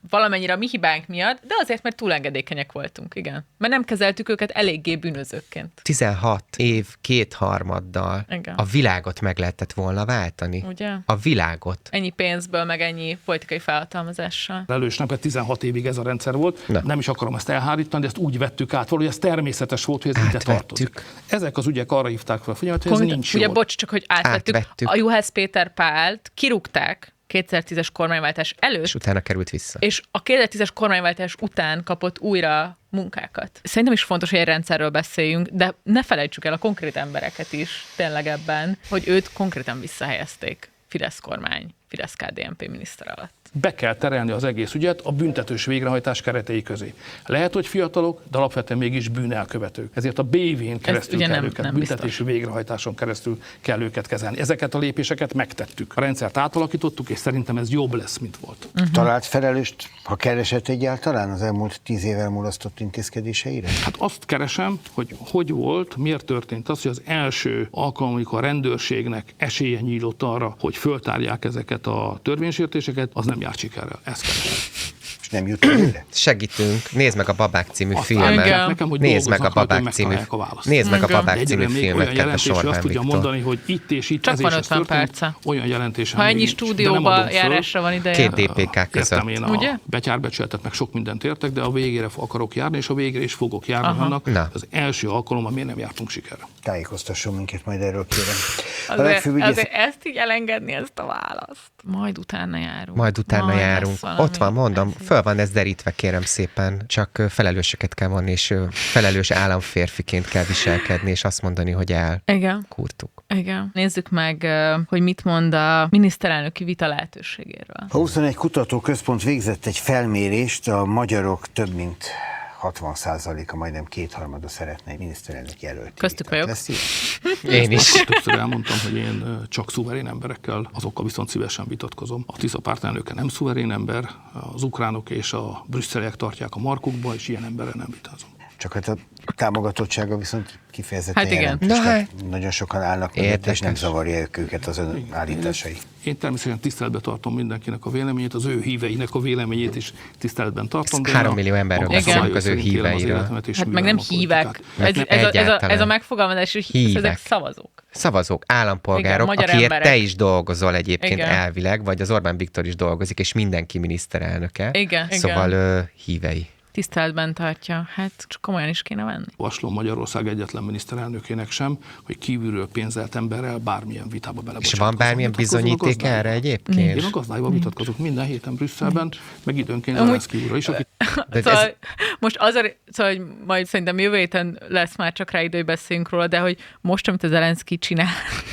valamennyire a mi hibánk miatt, de azért, mert túlengedékenyek voltunk, igen. Mert nem kezeltük őket eléggé bűnözőkként. tizenhat év kétharmaddal Igen. a világot meg lehetett volna váltani. Ugye? A világot. Ennyi pénzből, meg ennyi politikai felhatalmazással. Elősnek tizenhat évig ez a rendszer volt, Na. nem is akarom ezt elhárítani, de ezt úgy vettük át, valahogy ez természetes volt, hogy ez ide tartozik. Ezek az ügyek arra hívták fel a figyelmet, hogy ez Pont, nincs ugye, jól. bocs, csak hogy átvettük. Átvettük. A Juhász Péter Pált kirúgták kétezer-tízes kormányváltás előtt, És utána került vissza. és a kétezer-tízes kormányváltás után kapott újra munkákat. Szerintem is fontos, hogy egy rendszerről beszéljünk, de ne felejtsük el a konkrét embereket is tényleg ebben, hogy őt konkrétan visszahelyezték Fidesz kormány, Fidesz ká dé en pé miniszter alatt. Be kell terelni az egész ügyet a büntetős végrehajtás keretei közé. Lehet, hogy fiatalok, de alapvetően mégis bűnelkövetők. Ezért a bé vén keresztül ugye kell nem- őket, nem büntetési biztos. végrehajtáson keresztül kell őket kezelni. Ezeket a lépéseket megtettük. A rendszert átalakítottuk, és szerintem ez jobb lesz, mint volt. Uh-huh. Talált felelőst, ha keresett egyáltalán az elmúlt tíz évvel mulasztott intézkedéseire? Hát azt keresem, hogy hogy volt, miért történt az, hogy az első alkalom, amikor a rendőrségnek esélye nyílt arra, hogy föltárják ezeket a törvénysértéseket, az nem járt sikerrel. Ezt keresem. És nem jut előre? Segítünk. Nézd meg a Babák című Azt filmet. állítják nekem, hogy Nézd meg a dolgoznak rajta, Babák hogy című megtalálják a választ. Nézd meg a Igen. Babák De című egyébként még filmet, olyan kedves jelentés, hogy azt Orbán tudja Viktor. mondani, hogy itt és itt Csak ez van és ez ötven történt, perce. olyan jelentésem Ha még ennyi nincs, de nem stúdióba adom föl. járásra van ideje. Két dé pé ká között. Értem én a Ugye? betyárbecsületet, meg sok mindent értek, de a végére akarok járni, és a végére is fogok járni Aha. annak. Na. Az első alkalommal miért nem jártunk sikerre. Tájékoztasson minket majd erről, kérem. A Azért, legfőbb ügyész... azért ezt így elengedni, ezt a választ. Majd utána járunk. Majd utána Majd járunk. lesz valami. Ott van, mondom, föl van ez derítve, kérem szépen. Csak ö, felelőseket kell vonni, és ö, felelős államférfiként kell viselkedni, és azt mondani, hogy Igen. elkurtuk. Igen. Nézzük meg, ö, hogy mit mond a miniszterelnöki vita lehetőségéről. A huszonegy kutatóközpont végzett egy felmérést, a magyarok több mint hatvan százaléka, majdnem kétharmada szeretne egy miniszterelnök jelölti. Köztük vitát. vagyok. Lesz ilyen? Én is. Többször elmondtam, hogy én ö, csak szuverén emberekkel, azokkal viszont szívesen vitatkozom. A Tisza pártelnöke nem szuverén ember, az ukránok és a brüsszeliek tartják a markukba, és ilyen emberrel nem vitázom. Csak hát a támogatottsága viszont kifejezetten Hát igen. jelentős. Na Tehát hát. nagyon sokan állnak mögötte, és nem Érdekes. zavarja őket az ön állításai. Én természetesen tiszteletben tartom mindenkinek a véleményét, az ő híveinek a véleményét is tiszteletben tartom. de Három én a millió emberről magam beszélünk szabályok az ő szerint élem az híveiről. életemet, és Hát meg művelem nem a hívek. politikát. Ez, Nem, ez, a, ez, a, egyáltalán. ez a megfogalmazás, hogy Hívek. ezek szavazók. Szavazók, állampolgárok, Igen, magyar akiért emberek. te is dolgozol egyébként Igen. elvileg, vagy az Orbán Viktor is dolgozik, és mindenki miniszterelnöke. Igen, Szóval igen. ö, hívei. Tiszteletben tartja. Hát csak komolyan is kéne venni. Javaslom Magyarország egyetlen miniszterelnökének sem, hogy kívülről pénzelt emberrel bármilyen vitába És belebocsátkozzon. van bármilyen Vitatkozzon a bizonyíték gazdáival. erre egyébként? Én a gazdáival vitatkozok minden héten Brüsszelben, meg időnként Amúgy- Zelenszky úrral is, aki De Szóval ez- most az a, szóval, hogy majd szerintem jövő héten lesz már csak rá idő, hogy beszéljünk róla, de hogy most, amit az Zelenszky csinál,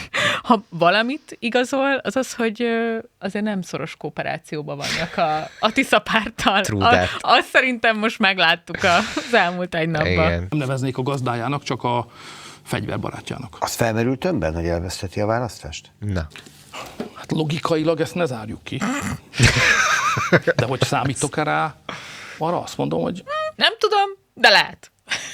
ha valamit igazol, az az, hogy ö, azért nem szoros kooperációban vannak a, a Tisza párttal. True A, that. azt szerintem most megláttuk az elmúlt egy napban. Igen. nem neveznék a gazdájának, csak a fegyverbarátjának. Az felmerült önben, hogy elveszteti a választást? Na. Hát logikailag ezt ne zárjuk ki. De hogy számítok-e rá, arra azt mondom, hogy Nem tudom, de lehet.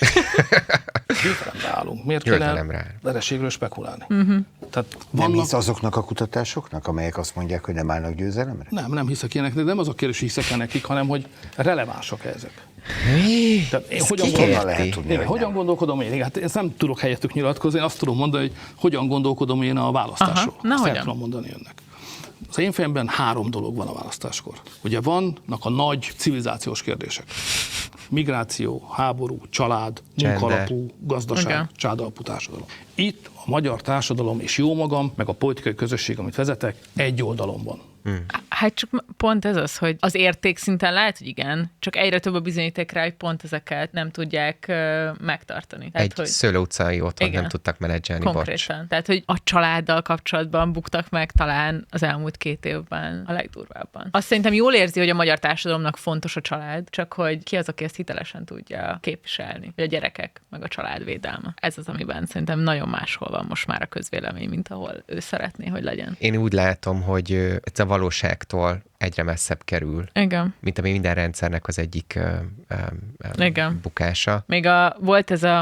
győzelemre állunk. Miért kéne Győzelemre áll. vereségről spekulálni? Uh-huh. Tehát Nem vannak... hisz azoknak a kutatásoknak, amelyek azt mondják, hogy nem állnak győzelemre? Nem, nem hiszek ilyeneknek, de nem az a kérdés, hogy hiszek-e nekik, hanem hogy relevánsak-e ezek. Mi? Tehát én Ezt hogyan, ki gondol... érti? lehet tudni, én, hogy hogyan nem. gondolkodom én? Hát én ezt nem tudok helyettük nyilatkozni, én azt tudom mondani, hogy hogyan gondolkodom én a választásról. Aha, na Azt el hogyan? tudom mondani önnek. Az én fejemben három dolog van a választáskor. Ugye vannak a nagy civilizációs kérdések. Migráció, háború, család, Gender. munkalapú, gazdaság, Igen. családalapú társadalom. Itt a magyar társadalom és jó magam, meg a politikai közösség, amit vezetek, egy oldalon van. Hát csak pont ez az, hogy az értékszinten lehet, hogy igen, csak egyre több a bizonyíték rá, hogy pont ezeket nem tudják uh, megtartani. Tehát, Egy hogy Szőlő utcai otthon Igen. nem tudtak menedzselni, bocs. konkrétan. Tehát, hogy a családdal kapcsolatban buktak meg talán az elmúlt két évben a legdurvábban. Azt szerintem jól érzi, hogy a magyar társadalomnak fontos a család, csak hogy ki az, aki ezt hitelesen tudja képviselni. Hogy a gyerekek, meg a család védelme. Ez az, amiben szerintem nagyon máshol van most már a közvélemény, mint ahol ő szeretné, hogy legyen. Én úgy látom, hogy ö, ez a valóságtól egyre messzebb kerül, Igen. mint ami minden rendszernek az egyik ö, ö, ö, Igen. bukása. Még a, volt ez a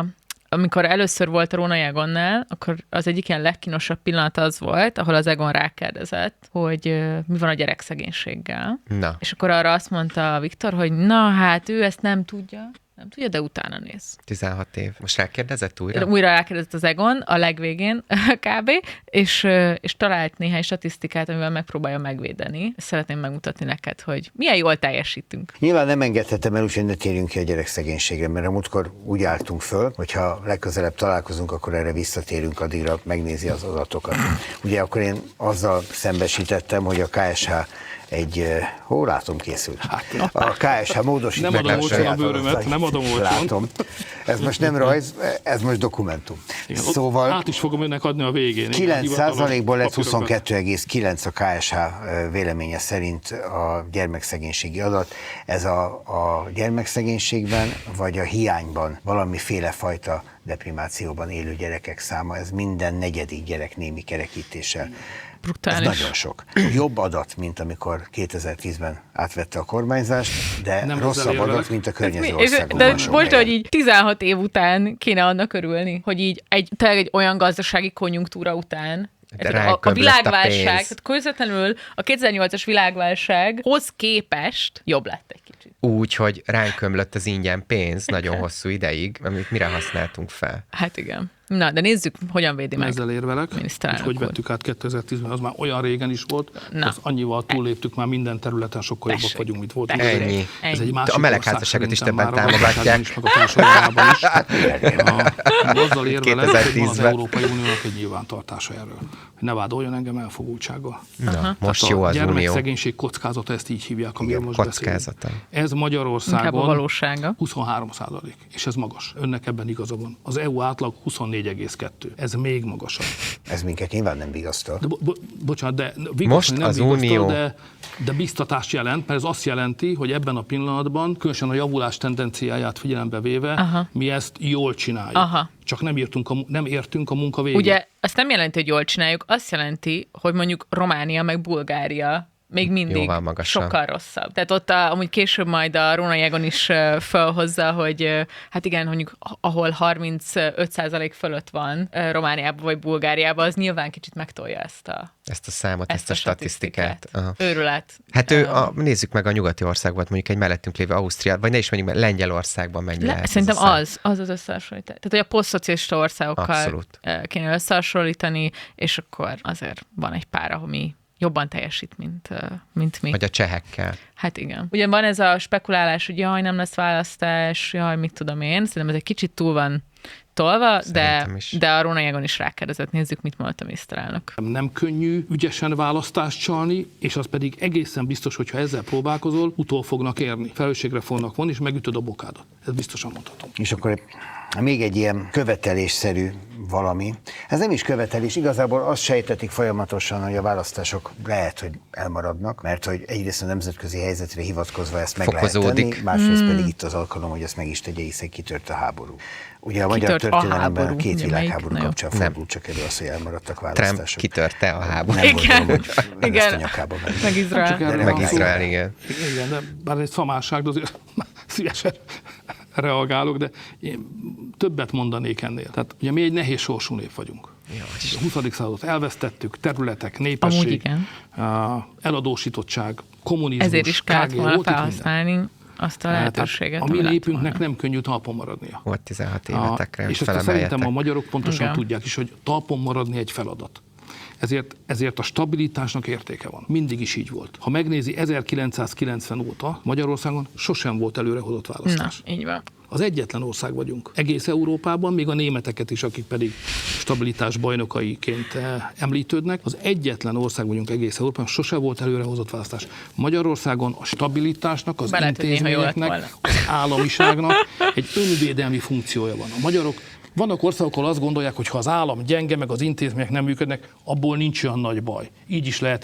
amikor először volt a Rónai Egonnál, akkor az egyik ilyen legkínosabb pillanat az volt, ahol az Egon rákérdezett, hogy uh, mi van a gyerekszegénységgel. Na. És akkor arra azt mondta Viktor, hogy na hát ő ezt nem tudja, nem tudja, de utána néz. tizenhat év. Most rákérdezett újra? Újra rákérdezett az Egon, a legvégén kb. És, és talált néhány statisztikát, amivel megpróbálja megvédeni. Szeretném megmutatni neked, hogy milyen jól teljesítünk. Nyilván nem engedhetem el, úgyhogy ne térjünk ki a gyerekszegénységre, mert a múltkor úgy álltunk föl, hogyha legközelebb találkozunk, akkor erre visszatérünk, addigra megnézi az adatokat. Ugye akkor én azzal szembesítettem, hogy a ká es há egy, hó, látom, készült. A ká es há módosít nem meg adom olcsón a bőrömet, nem adom olcsón. Látom. Ez most nem rajz, ez most dokumentum. Igen, szóval át is fogom önnek adni a végén. kilenc százalékból lett huszonkettő egész kilenc a ká es há véleménye szerint a gyermekszegénységi adat. Ez a, a gyermekszegénységben vagy a hiányban valamiféle fajta deprimációban élő gyerekek száma, ez minden negyedik gyerek némi kerekítéssel. Brutális. Ez nagyon sok. Jobb adat, mint amikor kétezer-tízben átvette a kormányzást, de nem rosszabb adat, mint a környező országokban. De most, hogy így tizenhat év után kéne annak örülni, hogy így egy, tényleg egy olyan gazdasági konjunktúra után, a, a világválság, tehát közvetlenül a kétezer-nyolcas világválsághoz képest jobb lett egy kicsit. Úgy, hogy ránk ömlött az ingyen pénz nagyon hosszú ideig, amit mire használtunk fel. Hát igen. Na, de nézzük, hogyan védi meg. Ezzel érvelek, és hogy vettük át kétezer-tízben, az már olyan régen is volt, az annyival túlléptük, már minden területen sokkal jobbak vagyunk, mint volt. Ennyi. Ez egy másik a melegházasságot is többen támogatják. Is, meg a társadalmában is. Azzal érvelek, hogy van az Európai Uniónak egy nyilvántartása erről. Ne vádoljon engem elfogultsággal. Na, most jó az Unió. A gyermekszegénység kockázata, ezt így hívják, amiről most kockázata. beszélünk. Ez Magyarországon huszonhárom százalék, és ez magas. Önnek ebben igaza van. Az é u átlag huszonnégy egész kettő. Ez még magasabb. Ez minket nyilván nem vigasztal. De, bo- bocsánat, de most nem az vigasztal, Unió... de, de biztatást jelent, mert ez azt jelenti, hogy ebben a pillanatban, különösen a javulás tendenciáját figyelembe véve, aha, mi ezt jól csináljuk. Aha. Csak nem értünk a, nem értünk a munka végén. Ugye azt nem jelenti, hogy jól csináljuk, azt jelenti, hogy mondjuk Románia meg Bulgária még mindig sokkal rosszabb. Tehát ott a, amúgy később majd a Rónai Egon is felhozza, hogy hát igen, mondjuk ahol harmincöt százalék fölött van Romániában vagy Bulgáriában, az nyilván kicsit megtolja ezt a ezt a számot, ezt, ezt a statisztikát. statisztikát. Őrület. Hát ő, a, nézzük meg a nyugati országokat, mondjuk egy mellettünk lévő Ausztriát, vagy ne is mondjuk, mert Lengyelországban mennyi Le, lehet. Szerintem az, az az összehasonlítás. Tehát, hogy a posztszocialista országokkal abszolút kéne összehasonlítani, és akkor azért van egy pár, ami jobban teljesít, mint, mint mi. Vagy a csehekkel. Hát igen. Ugye van ez a spekulálás, hogy jaj, nem lesz választás, jaj, mit tudom én. Szerintem ez egy kicsit túl van tolva, de, de a Rónai Egon is rákérdezett. Nézzük, mit mondott a miniszterelnök. Nem könnyű ügyesen választást csalni, és az pedig egészen biztos, hogy ha ezzel próbálkozol, utol fognak érni. Felelősségre fognak vonni, és megütöd a bokádat. Ez biztosan mondhatom. És akkor még egy ilyen követelésszerű valami. Ez nem is követelés, igazából azt sejtetik folyamatosan, hogy a választások lehet, hogy elmaradnak, mert hogy egyrészt a nemzetközi helyzetre hivatkozva ezt meg fokozódik. lehet tenni, másrészt hmm. pedig itt az alkalom, hogy ezt meg is tegye, hiszen kitört a háború. Ugye a magyar történelemben a, a két világháború kapcsán fordult csak elő az, hogy elmaradtak választások. Trump kitörte a háború. Nem igen. gondolom, hogy igen. Ezt a nyakába menni. Meg Izrael. Meg Izrael, igen. Igen, de bár egy szamárság, de azért szívesen reagálok, de én többet mondanék ennél. Tehát ugye mi egy nehéz sorsú nép vagyunk. A huszadik századot elvesztettük, területek, népesség, eladósítottság, kommunizmus, ezért is kellett volna felhasználni azt a lehetőséget. A mi népünknek nem könnyű talpon maradnia. Volt tizenhat évetekre, és ezt szerintem a magyarok pontosan igen. tudják is, hogy talpon maradni egy feladat. Ezért, ezért a stabilitásnak értéke van. Mindig is így volt. Ha megnézi, ezerkilencszázkilencven óta Magyarországon sosem volt előrehozott választás. Na, így van. Az egyetlen ország vagyunk. Egész Európában, még a németeket is, akik pedig stabilitás bajnokaiként említődnek, az egyetlen ország vagyunk egész Európában, sose volt előrehozott választás. Magyarországon a stabilitásnak, az Belát, intézményeknek, az államiságnak egy önvédelmi funkciója van. A magyarok Vannak országok, ahol azt gondolják, hogy ha az állam gyenge, meg az intézmények nem működnek, abból nincs olyan nagy baj. Így is lehet élni.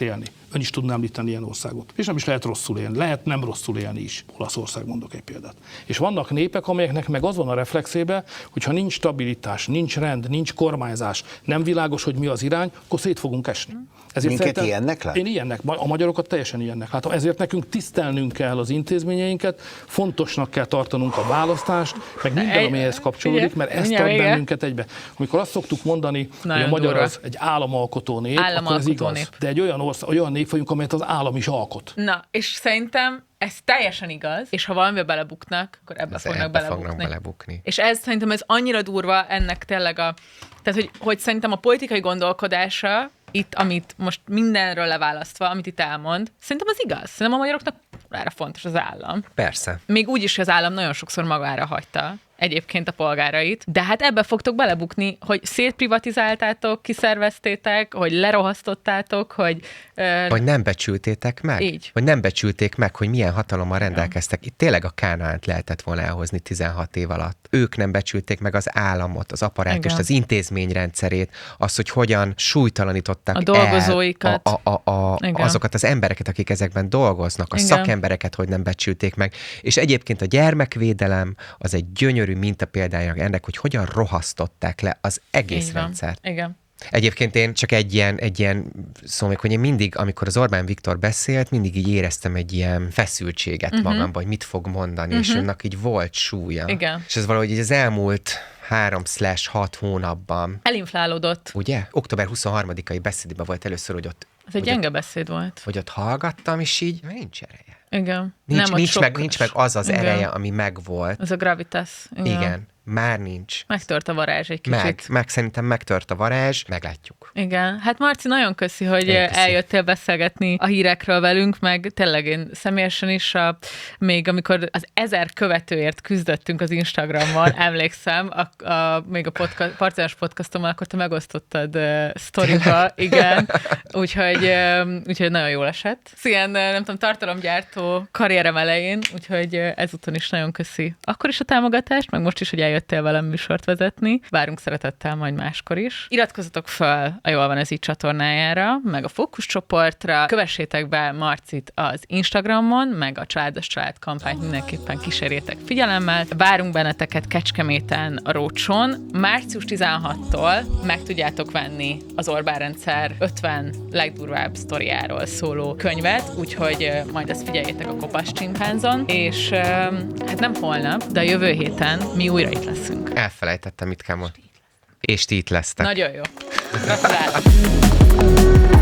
ön is tudna említeni ilyen országot. És nem is lehet rosszul élni, lehet nem rosszul élni is. Olaszország, mondok egy példát. És vannak népek, amelyeknek meg az van a reflexébe, hogy ha nincs stabilitás, nincs rend, nincs kormányzás, nem világos, hogy mi az irány, akkor szét fogunk esni. Ezért Minket ilyennek lát? Én ilyennek, a magyarokat teljesen ilyennek látom. Ezért nekünk tisztelnünk kell az intézményeinket, fontosnak kell tartanunk a választást, meg minden, ami ehhez kapcsolódik, mert ezt tart bennünket egybe. Amikor azt szoktuk mondani, nagyon hogy a magyar durva. Az egy államalkotó nép, államalkotó akkor ez igaz. Nép. De egy olyan, ország, olyan nép vagyunk, amelyet az állam is alkot. Na, és szerintem ez teljesen igaz, és ha valamivel belebuknak, akkor ebbe az fognak ebbe belebukni. fognak belebukni. És ez szerintem ez annyira durva ennek tényleg a... Tehát, hogy, hogy szerintem a politikai gondolkodása itt, amit most mindenről leválasztva, amit itt elmond, szerintem az igaz. Szerintem a magyaroknak erre fontos az állam. Persze. Még úgy is, hogy az állam nagyon sokszor magára hagyta egyébként a polgárait, de hát ebbe fogtok belebukni, hogy szétprivatizáltátok, kiszerveztétek, hogy lerohasztottátok, hogy... Uh... Vagy nem becsültétek meg. Így. Vagy nem becsülték meg, hogy milyen hatalommal rendelkeztek. Itt tényleg a Kánaánt lehetett volna elhozni tizenhat év alatt. Ők nem becsülték meg az államot, az apparátust, az intézményrendszerét, az, hogy hogyan súlytalanították a dolgozóikat. El a, a, a, a, azokat az embereket, akik ezekben dolgoznak, a Igen. szakembereket, hogy nem becsülték meg. És egyébként a gyermekvédelem az egy gyönyörű minta példájának ennek, hogy hogyan rohasztották le az egész rendszert. Igen. Egyébként én csak egy ilyen, egy ilyen szó még, hogy én mindig, amikor az Orbán Viktor beszélt, mindig így éreztem egy ilyen feszültséget uh-huh. magamban, hogy mit fog mondani, uh-huh. és önnek így volt súlya. Igen. És ez valahogy így az elmúlt három slash hat hónapban. Elinflálódott. Ugye? október huszonharmadikai beszédében volt először, hogy ott... Ez egy gyenge beszéd volt. Hogy ott hallgattam, és így nincs ereje. Igen. Nincs, Nem, nincs, sok... meg, nincs meg az az Igen. ereje, ami megvolt. Az a gravitas. Igen. Igen. Már nincs. Megtört a varázs egy kicsit. Meg, meg szerintem megtört a varázs, meglátjuk. Igen. Hát Marci, nagyon köszi, hogy köszi. eljöttél beszélgetni a hírekről velünk, meg tényleg én személyesen is, a, még amikor az ezer követőért küzdöttünk az Instagramon, emlékszem, a, a, még a podca- Partizánus podcastommal, akkor te megosztottad uh, sztoriba, igen. Úgyhogy, uh, úgyhogy nagyon jól esett. Ilyen, nem tudom, tartalomgyártó karrierem elején, úgyhogy uh, ezúton is nagyon köszi. Akkor is a támogatást, meg most is, hogy eljöttél velem műsort vezetni. Várunk szeretettel majd máskor is. Iratkozzatok fel a Jól van ez így csatornájára, meg a fókuszcsoportra. Kövessétek be Marcit az Instagramon, meg a Családos Család kampányt mindenképpen kísérjétek figyelemmel. Várunk benneteket Kecskeméten a Rócson. március tizenhatodikától meg tudjátok venni az Orbán rendszer ötven legdurvább sztoriáról szóló könyvet, úgyhogy majd ezt figyeljétek a Kopasz csimpánzon, és hát nem holnap, de a jövő héten mi újra itt leszünk. Elfelejtettem, mit kell mondani. És ti itt lesztek. Nagyon jó. Gratulálok.